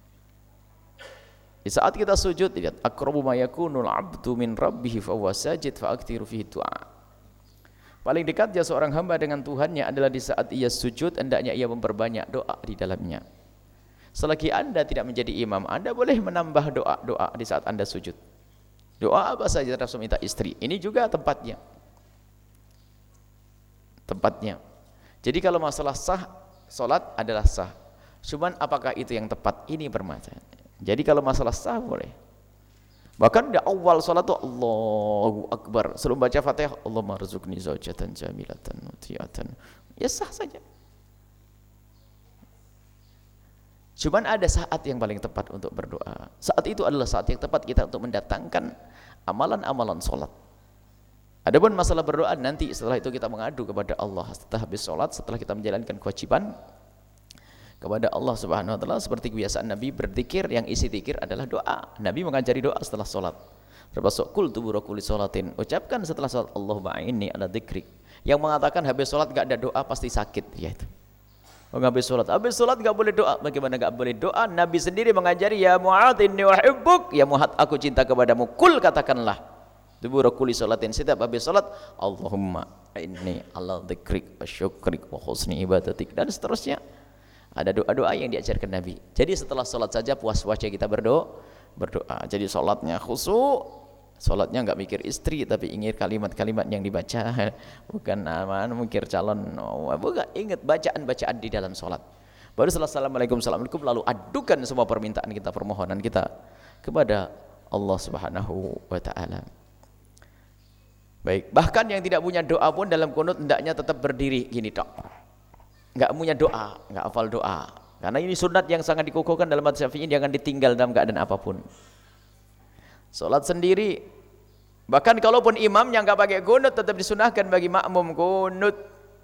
S2: Di saat kita sujud, lihat aqrabu ma yakunul 'abdu min rabbih fa huwa sajid fa aktsiru fihi du'a. Paling dekatnya seorang hamba dengan Tuhannya adalah di saat ia sujud, hendaknya ia memperbanyak doa di dalamnya. Selagi Anda tidak menjadi imam, Anda boleh menambah doa-doa di saat Anda sujud. Doa apa saja termasuk minta istri. Ini juga tempatnya. Tempatnya. Jadi kalau masalah sah, solat adalah sah. Cuman apakah itu yang tepat? Ini bermasalah. Jadi kalau masalah sah boleh. Bahkan di awal salat itu Allahu Akbar. Sebelum baca Fatihah, Allahumma rzuqni zaujatan jamilatan mutiatan. Ya sah saja. Cuman ada saat yang paling tepat untuk berdoa. Saat itu adalah saat yang tepat kita untuk mendatangkan amalan-amalan salat. Adapun masalah berdoa nanti setelah itu kita mengadu kepada Allah setelah habis salat, setelah kita menjalankan kewajiban kepada Allah Subhanahu wa taala, seperti kebiasaan Nabi berzikir yang isi zikir adalah doa. Nabi mengajari doa setelah salat. Termasuk qul tuburakul salatin. Ucapkan setelah salat Allahumma inni ala dzikrik. Yang mengatakan habis salat enggak ada doa pasti sakit, ya itu. Oh, habis salat. Habis salat enggak boleh doa. Bagaimana enggak boleh doa? Nabi sendiri mengajari ya Mu'adz inni uhibbuk, ya Mu'adz aku cinta kepadamu. Qul katakanlah tuburakul salatin setiap habis salat Allahumma inni ala dzikrik wa syukrik wa husni ibadatik dan seterusnya. Ada doa-doa yang diajarkan Nabi. Jadi setelah sholat saja puas wajah kita berdoa, berdoa. Jadi sholatnya khusyuk, sholatnya enggak mikir istri, tapi ingat kalimat-kalimat yang dibaca, bukan aman, mikir calon, oh, bukan, ingat bacaan-bacaan di dalam sholat. Baru setelah assalamualaikum, assalamualaikum, lalu adukan semua permintaan kita, permohonan kita kepada Allah Subhanahu wa ta'ala. Baik, bahkan yang tidak punya doa pun dalam kunut hendaknya tetap berdiri gini tok. Enggak punya doa, enggak hafal doa. Karena ini sunat yang sangat dikukuhkan dalam mazhab Syafi'i, jangan ditinggal dalam keadaan apapun. Salat sendiri, bahkan kalaupun imamnya enggak pakai kunut tetap disunahkan bagi makmum kunut.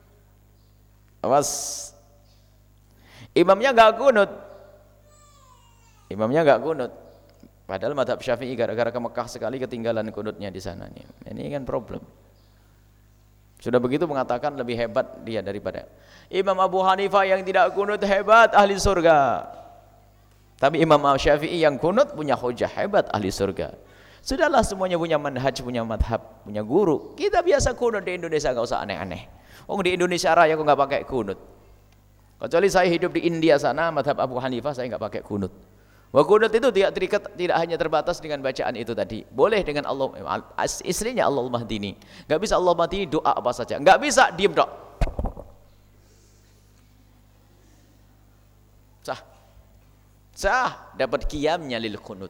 S2: Awas. Imamnya enggak kunut. Imamnya enggak kunut. Padahal mazhab Syafi'i gara-gara ke Mekah sekali ketinggalan kunutnya di sana nih. Ini kan problem. Sudah begitu mengatakan lebih hebat dia daripada Imam Abu Hanifah yang tidak kunut hebat ahli surga. Tapi Imam Syafi'i yang kunut punya hujah hebat ahli surga. Sudahlah semuanya punya manhaj, punya madhab, punya guru. Kita biasa kunut di Indonesia, enggak usah aneh-aneh. Oh di Indonesia Raya kok enggak pakai kunut. Kecuali saya hidup di India sana, madhab Abu Hanifah saya enggak pakai kunut. Wa kunut itu tidak terikat, tidak hanya terbatas dengan bacaan itu tadi. Boleh dengan Allah, istrinya Allahumma hdini. Enggak bisa Allahumma hdini doa apa saja. Enggak bisa diam dok. Sah. Sah dapat qiyamnya lil kunut.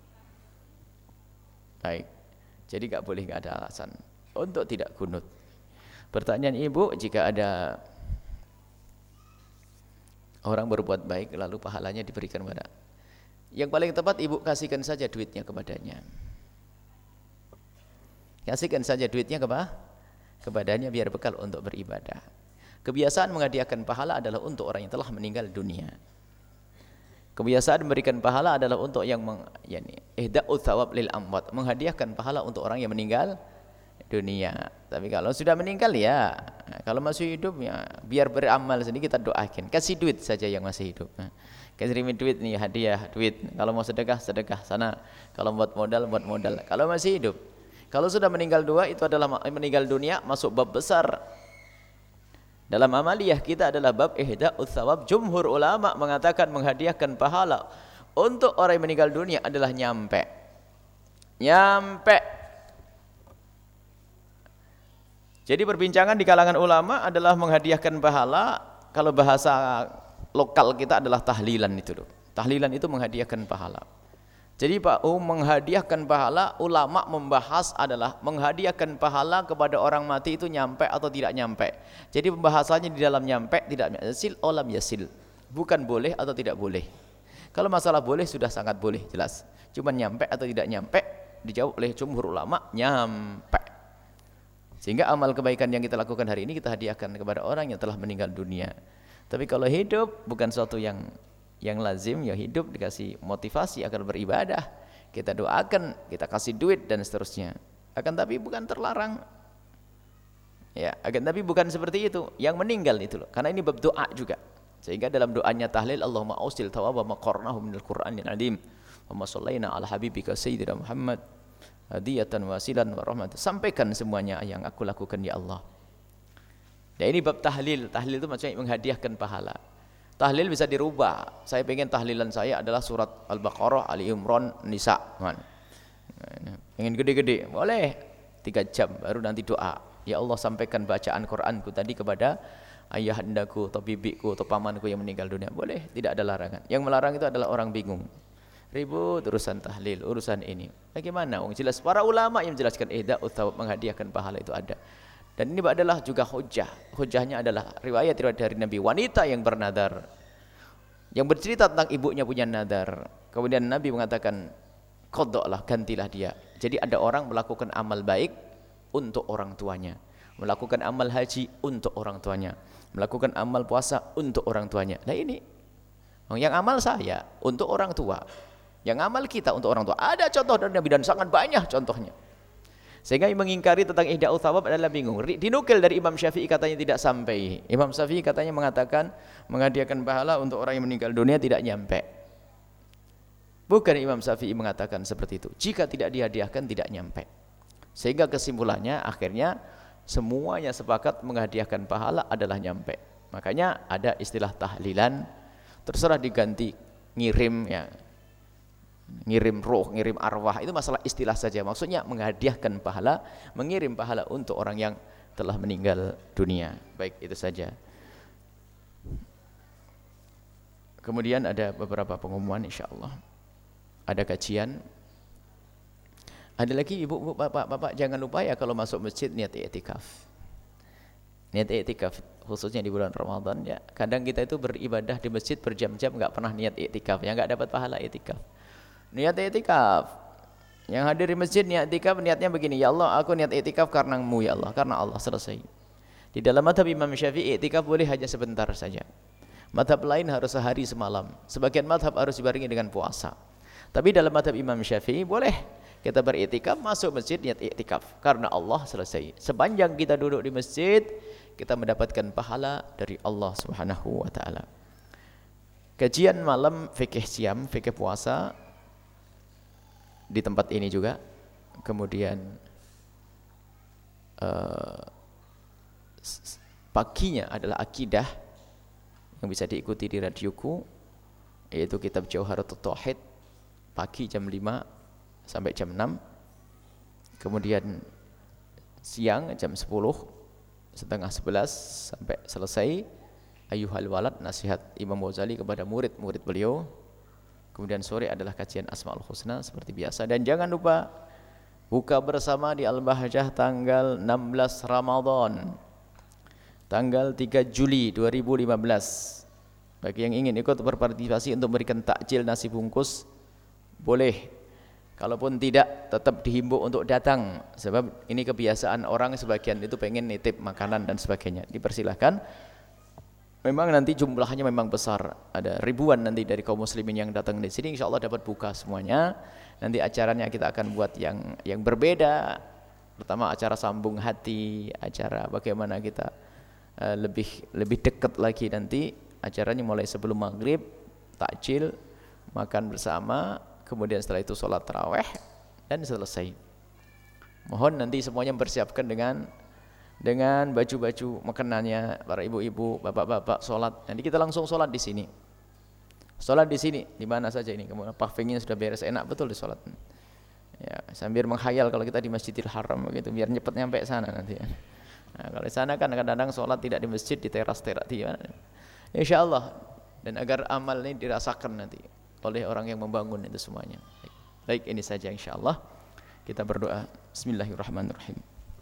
S2: Baik. Jadi enggak boleh, enggak ada alasan untuk tidak kunut. Pertanyaan Ibu, jika ada orang berbuat baik lalu pahalanya diberikan kepada, yang paling tepat Ibu kasihkan saja duitnya kepadanya. Kasihkan saja duitnya kepada kepadanya biar bekal untuk beribadah. Kebiasaan menghadiahkan pahala adalah untuk orang yang telah meninggal dunia. Kebiasaan memberikan pahala adalah untuk yang meng, yani ihda'u thawab lil amwat, menghadiahkan pahala untuk orang yang meninggal dunia. Tapi kalau sudah meninggal ya, kalau masih hidup ya biar beramal sendiri kita doakan. Kasih duit saja yang masih hidup. Kirimin duit nih, hadiah duit. Kalau mau sedekah, sedekah sana. Kalau buat modal, buat modal. Kalau masih hidup. Kalau sudah meninggal dua, itu adalah meninggal dunia, masuk bab besar. Dalam amaliyah kita adalah bab ihda'ut thawab. Jumhur ulama mengatakan menghadiahkan pahala untuk orang yang meninggal dunia adalah nyampe. Nyampe. Jadi perbincangan di kalangan ulama adalah menghadiahkan pahala. Kalau bahasa lokal kita adalah tahlilan itu loh. Tahlilan itu menghadiahkan pahala. Jadi Pak U, menghadiahkan pahala, ulama membahas adalah menghadiahkan pahala kepada orang mati itu nyampe atau tidak nyampe. Jadi pembahasannya di dalam nyampe, tidak yasil, olam yasil. Bukan boleh atau tidak boleh. Kalau masalah boleh sudah sangat boleh, jelas. Cuma nyampe atau tidak nyampe, dijawab oleh jumhur ulama, nyampe. Sehingga amal kebaikan yang kita lakukan hari ini kita hadiahkan kepada orang yang telah meninggal dunia. Tapi kalau hidup bukan suatu yang yang lazim, ya hidup dikasih motivasi agar beribadah, kita doakan, kita kasih duit dan seterusnya. Akan tapi bukan terlarang. Ya, akan tapi bukan seperti itu. Yang meninggal itu loh. Karena ini bab doa juga. Sehingga dalam doanya tahlil, Allahumma ausil thawaba ma qarnahu minal Qur'anil azim. Wa shallaina ala habibika sayyidina Muhammad hadiyatan wasilan wa rahmatan. Sampaikan semuanya yang aku lakukan ya Allah. Dan ini bab tahlil. Tahlil itu maksudnya menghadiahkan pahala. Tahlil bisa dirubah. Saya pengen tahlilan saya adalah surat Al-Baqarah, Ali Imran, Nisa. Man. Pengen gede-gede, boleh. Tiga jam baru nanti doa. Ya Allah, sampaikan bacaan Quranku tadi kepada ayahandaku atau bibiku atau pamanku yang meninggal dunia. Boleh, tidak ada larangan. Yang melarang itu adalah orang bingung. Ribut urusan tahlil, urusan ini. Bagaimana? Wong jelas para ulama yang menjelaskan ihda'ut thawab, menghadiahkan pahala itu ada. Dan ini adalah juga hujah. Hujahnya adalah riwayat-riwayat dari Nabi, wanita yang bernadar, yang bercerita tentang ibunya punya nadar. Kemudian Nabi mengatakan, qadha'-lah, gantilah dia. Jadi ada orang melakukan amal baik untuk orang tuanya, melakukan amal haji untuk orang tuanya, melakukan amal puasa untuk orang tuanya. Nah ini, yang amal saya untuk orang tua, yang amal kita untuk orang tua. Ada contoh dari Nabi dan sangat banyak contohnya. Sehingga yang mengingkari tentang ihda'ut thawab adalah bingung. Dinukil dari Imam Syafi'i katanya tidak sampai. Imam Syafi'i katanya mengatakan menghadiahkan pahala untuk orang yang meninggal dunia tidak nyampe. Bukan Imam Syafi'i mengatakan seperti itu. Jika tidak dihadiahkan tidak nyampe. Sehingga kesimpulannya akhirnya semuanya sepakat menghadiahkan pahala adalah nyampe. Makanya ada istilah tahlilan, terserah diganti ngirim ya. Ngirim roh, ngirim arwah, itu masalah istilah saja. Maksudnya menghadiahkan pahala, mengirim pahala untuk orang yang telah meninggal dunia. Baik, itu saja. Kemudian ada beberapa pengumuman insyaallah. Ada kajian. Ada lagi ibu-ibu, bapak-bapak, jangan lupa ya kalau masuk masjid niat i'tikaf. Niat i'tikaf khususnya di bulan Ramadan ya. Kadang kita itu beribadah di masjid berjam-jam enggak pernah niat i'tikaf, ya enggak dapat pahala i'tikaf. Niat i'tikaf. Yang hadir di masjid niat i'tikaf niatnya begini, ya Allah aku niat i'tikaf karenamu ya Allah, karena Allah, selesai. Di dalam mazhab Imam Syafi'i i'tikaf boleh hanya sebentar saja. Mazhab lain harus sehari semalam. Sebagian mazhab harus dibarengi dengan puasa. Tapi dalam mazhab Imam Syafi'i boleh kita beriktikaf, masuk masjid niat i'tikaf karena Allah, selesai. Sepanjang kita duduk di masjid, kita mendapatkan pahala dari Allah Subhanahu wa taala. Kajian malam fikih siam, fikih puasa di tempat ini juga. Kemudian uh, paginya adalah akidah yang bisa diikuti di radioku, yaitu kitab Jauharatul Tauhid, pagi jam lima sampai jam enam. Kemudian siang jam sepuluh setengah sebelas sampai selesai Ayyuhal Walad, nasihat Imam Ghazali kepada murid-murid beliau. Kemudian sore adalah kajian Asmaul Husna seperti biasa. Dan jangan lupa buka bersama di Al-Bahjah tanggal enam belas Ramadan, tanggal tiga Juli dua ribu lima belas. Bagi yang ingin ikut berpartisipasi untuk memberikan takjil nasi bungkus, boleh. Kalaupun tidak, tetap dihimbau untuk datang. Sebab ini kebiasaan orang, sebagian itu pengen nitip makanan dan sebagainya. Dipersilahkan. Memang nanti jumlahnya memang besar. Ada ribuan nanti dari kaum muslimin yang datang di sini. Insya Allah dapat buka semuanya. Nanti acaranya kita akan buat yang yang berbeda. Pertama acara sambung hati, acara bagaimana kita uh, lebih lebih dekat lagi nanti. Acaranya mulai sebelum maghrib, takjil, makan bersama. Kemudian setelah itu sholat tarawih dan selesai. Mohon nanti semuanya mempersiapkan dengan dengan baju-baju makanannya, para ibu-ibu, bapak-bapak sholat. Nanti kita langsung sholat di sini. Sholat di sini, di mana saja ini. Kemudian pavingnya sudah beres, enak betul di sholat. Ya, sambil menghayal kalau kita di Masjidil Haram begitu, biar cepat nyampe sana nanti. Nah, kalau di sana kan kadang-kadang sholat tidak di masjid, di teras-teras di mana. Insya Allah, dan agar amal ini dirasakan nanti oleh orang yang membangun itu semuanya. Baik, Baik ini saja insya Allah. Kita berdoa. Bismillahirrahmanirrahim.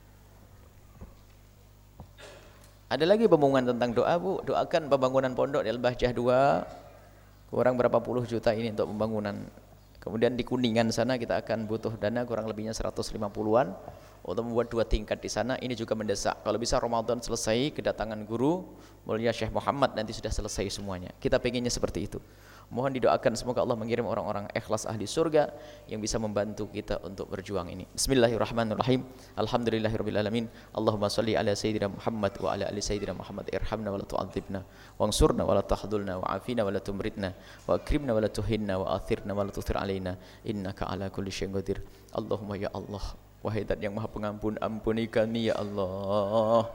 S2: Ada lagi pembangunan tentang doa, Bu. Doakan pembangunan pondok di Al-Bahjah dua. Kurang berapa puluh juta ini untuk pembangunan. Kemudian di Kuningan sana kita akan butuh dana kurang lebihnya seratus lima puluhan untuk membuat dua tingkat di sana. Ini juga mendesak. Kalau bisa Ramadan selesai, kedatangan guru mulia Syekh Muhammad nanti sudah selesai semuanya. Kita pengennya seperti itu. Mohon didoakan semoga Allah mengirim orang-orang ikhlas ahli surga yang bisa membantu kita untuk berjuang ini. Bismillahirrahmanirrahim. Alhamdulillahirabbil alamin. Allahumma shalli ala sayyidina Muhammad wa ala ali sayyidina Muhammad. Irhamna wa la tu'adzibna wansurna wa la tahdhulna wa afina wa la tumritna wa akrimna wa la tuhinna wa athirna wa la tuthir alaina innaka ala kulli syai'in qadir. Allahumma ya Allah, wahai Zat yang Maha Pengampun, ampuni kami ya Allah.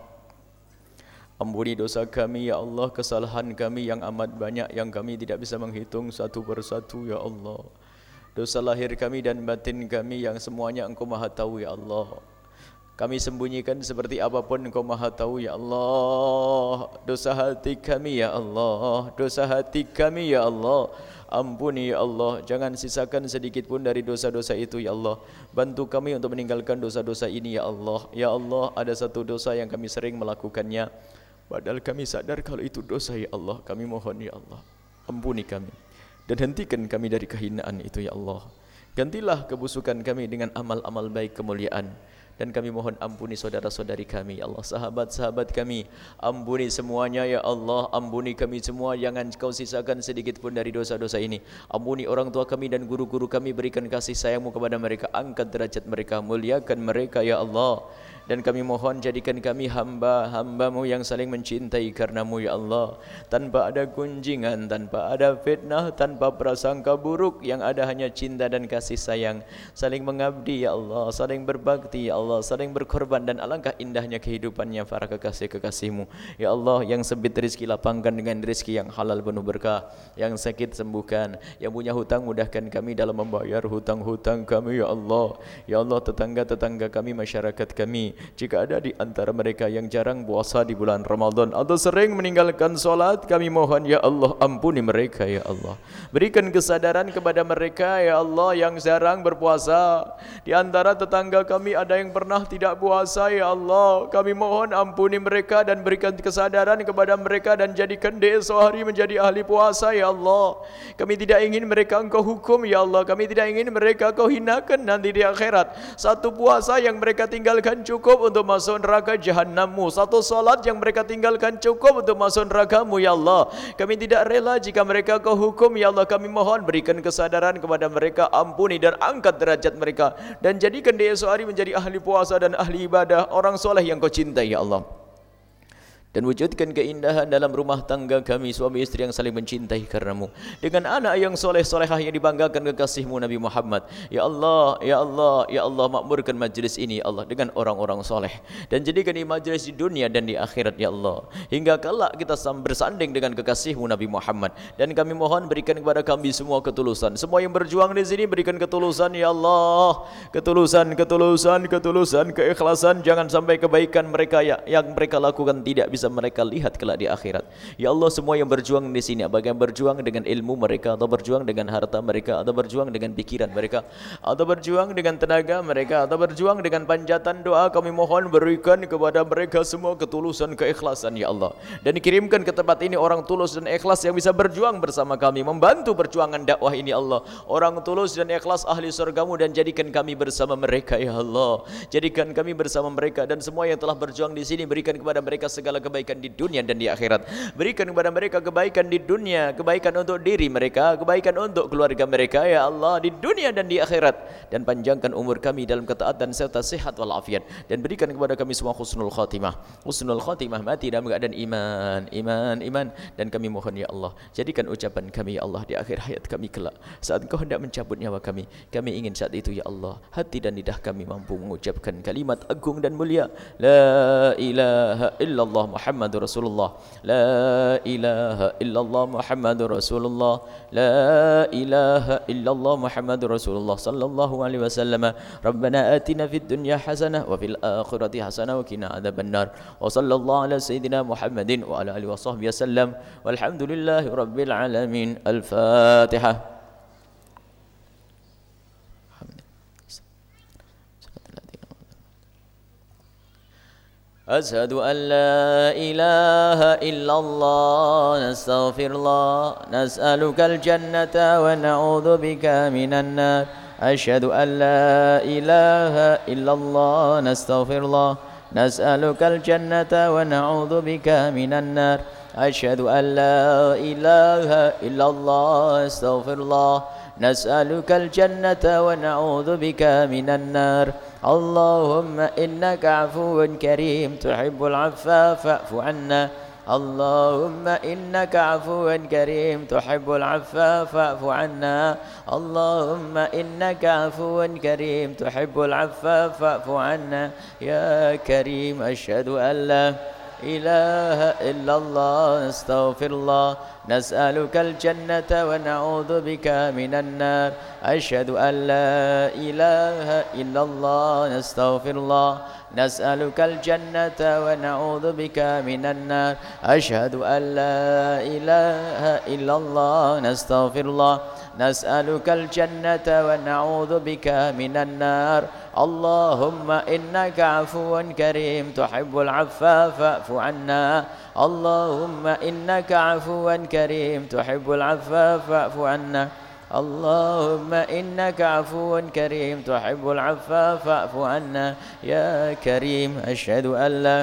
S2: Ampuni dosa kami ya Allah, kesalahan kami yang amat banyak yang kami tidak bisa menghitung satu persatu ya Allah. Dosa lahir kami dan batin kami yang semuanya Engkau Maha tahu ya Allah. Kami sembunyikan seperti apapun Engkau Maha tahu ya Allah. Dosa hati kami ya Allah, dosa hati kami ya Allah. Ampuni ya Allah, jangan sisakan sedikit pun dari dosa-dosa itu ya Allah. Bantu kami untuk meninggalkan dosa-dosa ini ya Allah. Ya Allah, ada satu dosa yang kami sering melakukannya, padahal kami sadar kalau itu dosa ya Allah. Kami mohon ya Allah, ampuni kami dan hentikan kami dari kehinaan itu ya Allah. Gantilah kebusukan kami dengan amal-amal baik kemuliaan. Dan kami mohon ampuni saudara-saudari kami ya Allah, sahabat-sahabat kami, ampuni semuanya ya Allah. Ampuni kami semua, jangan Kau sisakan sedikit pun dari dosa-dosa ini. Ampuni orang tua kami dan guru-guru kami, berikan kasih sayang-Mu kepada mereka, angkat derajat mereka, muliakan mereka ya Allah. Dan kami mohon jadikan kami hamba-hamba-Mu yang saling mencintai karena-Mu ya Allah, tanpa ada gunjingan, tanpa ada fitnah, tanpa prasangka buruk, yang ada hanya cinta dan kasih sayang, saling mengabdi ya Allah, saling berbakti ya Allah, saling berkorban. Dan alangkah indahnya kehidupannya para kekasih-kekasih-Mu ya Allah. Yang sempit rezeki lapangkan dengan rezeki yang halal penuh berkah, yang sakit sembuhkan, yang punya hutang mudahkan kami dalam membayar hutang-hutang kami ya Allah. Ya Allah, tetangga-tetangga kami, masyarakat kami, jika ada di antara mereka yang jarang puasa di bulan Ramadan atau sering meninggalkan solat, kami mohon ya Allah, ampuni mereka ya Allah. Berikan kesadaran kepada mereka ya Allah yang jarang berpuasa. Di antara tetangga kami ada yang pernah tidak puasa ya Allah. Kami mohon ampuni mereka dan berikan kesadaran kepada mereka dan jadikan dia esok hari menjadi ahli puasa ya Allah. Kami tidak ingin mereka Engkau hukum ya Allah. Kami tidak ingin mereka Kau hinakan nanti di akhirat. Satu puasa yang mereka tinggalkan cukup untuk masuk neraka jahanam-Mu. Satu salat yang mereka tinggalkan cukup untuk masuk neraka-Mu ya Allah. Kami tidak rela jika mereka Kau hukum ya Allah. Kami mohon berikan kesadaran kepada mereka, ampuni dan angkat derajat mereka, dan jadikan dia esok hari menjadi ahli puasa dan ahli ibadah, orang soleh yang Kau cintai ya Allah. Dan wujudkan keindahan dalam rumah tangga kami, suami istri yang saling mencintai karena-Mu, dengan anak yang soleh-solehah yang dibanggakan kekasih-Mu Nabi Muhammad ya Allah. Ya Allah, ya Allah, makmurkan majlis ini ya Allah dengan orang-orang soleh, dan jadikan ini majlis di dunia dan di akhirat ya Allah, hingga kelak kita bersanding dengan kekasih-Mu Nabi Muhammad. Dan kami mohon berikan kepada kami semua ketulusan, semua yang berjuang di sini berikan ketulusan ya Allah, ketulusan, ketulusan, ketulusan, keikhlasan. Jangan sampai kebaikan mereka ya, yang mereka lakukan tidak bisa mereka lihat kelak di akhirat ya Allah. Semua yang berjuang di sini, apakah yang berjuang dengan ilmu mereka, atau berjuang dengan harta mereka, atau berjuang dengan pikiran mereka, atau berjuang dengan tenaga mereka, atau berjuang dengan panjatan doa, kami mohon berikan kepada mereka semua ketulusan, keikhlasan ya Allah. Dan kirimkan ke tempat ini orang tulus dan ikhlas yang bisa berjuang bersama kami, membantu perjuangan dakwah ini Allah. Orang tulus dan ikhlas ahli surga-Mu, dan jadikan kami bersama mereka ya Allah. Jadikan kami bersama mereka, dan semua yang telah berjuang di sini berikan kepada mereka segala kebaikan kebaikan di dunia dan di akhirat. Berikan kepada mereka kebaikan di dunia, kebaikan untuk diri mereka, kebaikan untuk keluarga mereka ya Allah, di dunia dan di akhirat. Dan panjangkan umur kami dalam ketaatan serta sehat walafiat, dan berikan kepada kami semua husnul khatimah. Husnul khatimah, mati dalam keadaan iman, iman, iman. Dan kami mohon ya Allah, jadikan ucapan kami ya Allah di akhir hayat kami kelak, saat Engkau hendak mencabut nyawa kami, kami ingin saat itu ya Allah, hati dan lidah kami mampu mengucapkan kalimat agung dan mulia, la ilaha illallah Muhammadur Rasulullah. La ilaha illallah Muhammadur Rasulullah. La ilaha illallah Muhammadur Rasulullah sallallahu alaihi wasallam. Rabbana atina fid dunya hasanah wa fil akhirati hasanah wa qina adzabannar. Wa sallallahu ala sayyidina Muhammadin wa ala alihi wa sahbihi wasallam. Walhamdulillahi rabbil alamin. Al-Fatihah. أشهد أن لا إله إلا الله نستغفر الله نسألك الجنة ونعوذ بك من النار أشهد أن لا إله إلا الله نستغفر الله نسألك الجنة ونعوذ بك من النار أشهد أن لا إله إلا الله نستغفر الله نسألك الجنة ونعوذ بك من النار اللهم إنك عفو كريم تحب العفو فاعف عنا اللهم إنك عفو كريم تحب العفو فاعف عنا اللهم إنك عفو كريم تحب العفو فاعف عنا يا كريم أشهد أن لا إله إلا الله نستغفر الله نسألك الجنة ونعوذ بك من النار أشهد أن لا إله إلا الله نستغفر الله نسألك الجنة ونعوذ بك من النار أشهد أن لا إله إلا الله نستغفر الله نسألك الجنة ونعوذ بك من النار اللهم إنك عفو كريم تحب العفو فاعف عنا اللهم إنك عفو كريم تحب العفو فاعف عنا اللهم إنك عفو كريم تحب العفو فاعف عنا يا كريم أشهد أن لا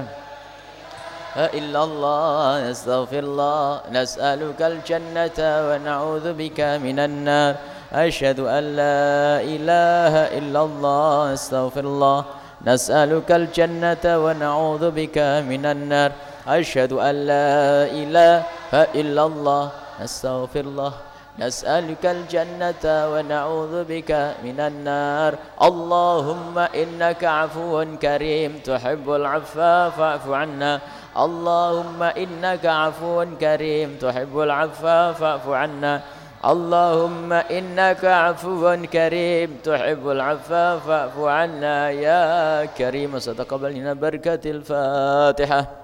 S2: إلا الله نستغفر الله نسألك الجنة ونعوذ بك من النار أشهد أن لا إله إلا الله نستغفر الله نسألك الجنة ونعوذ بك من النار أشهد أن لا إله إلا الله نستغفر الله نسألك الجنة ونعوذ بك من النار اللهم إنك عفو كريم تحب العفو فاعف عنا اللهم إنك عفو كريم تحب العفو فاعف عنا اللهم إنك عفو كريم تحب العفو فاعف عنا يا كريم ستقبل لنا بركة الفاتحة.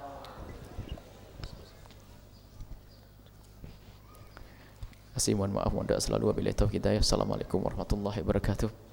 S2: Terima kasih, mohon maaf, mohon doa selalu. Wabillahi taufiq hidayah. Assalamualaikum warahmatullahi wabarakatuh.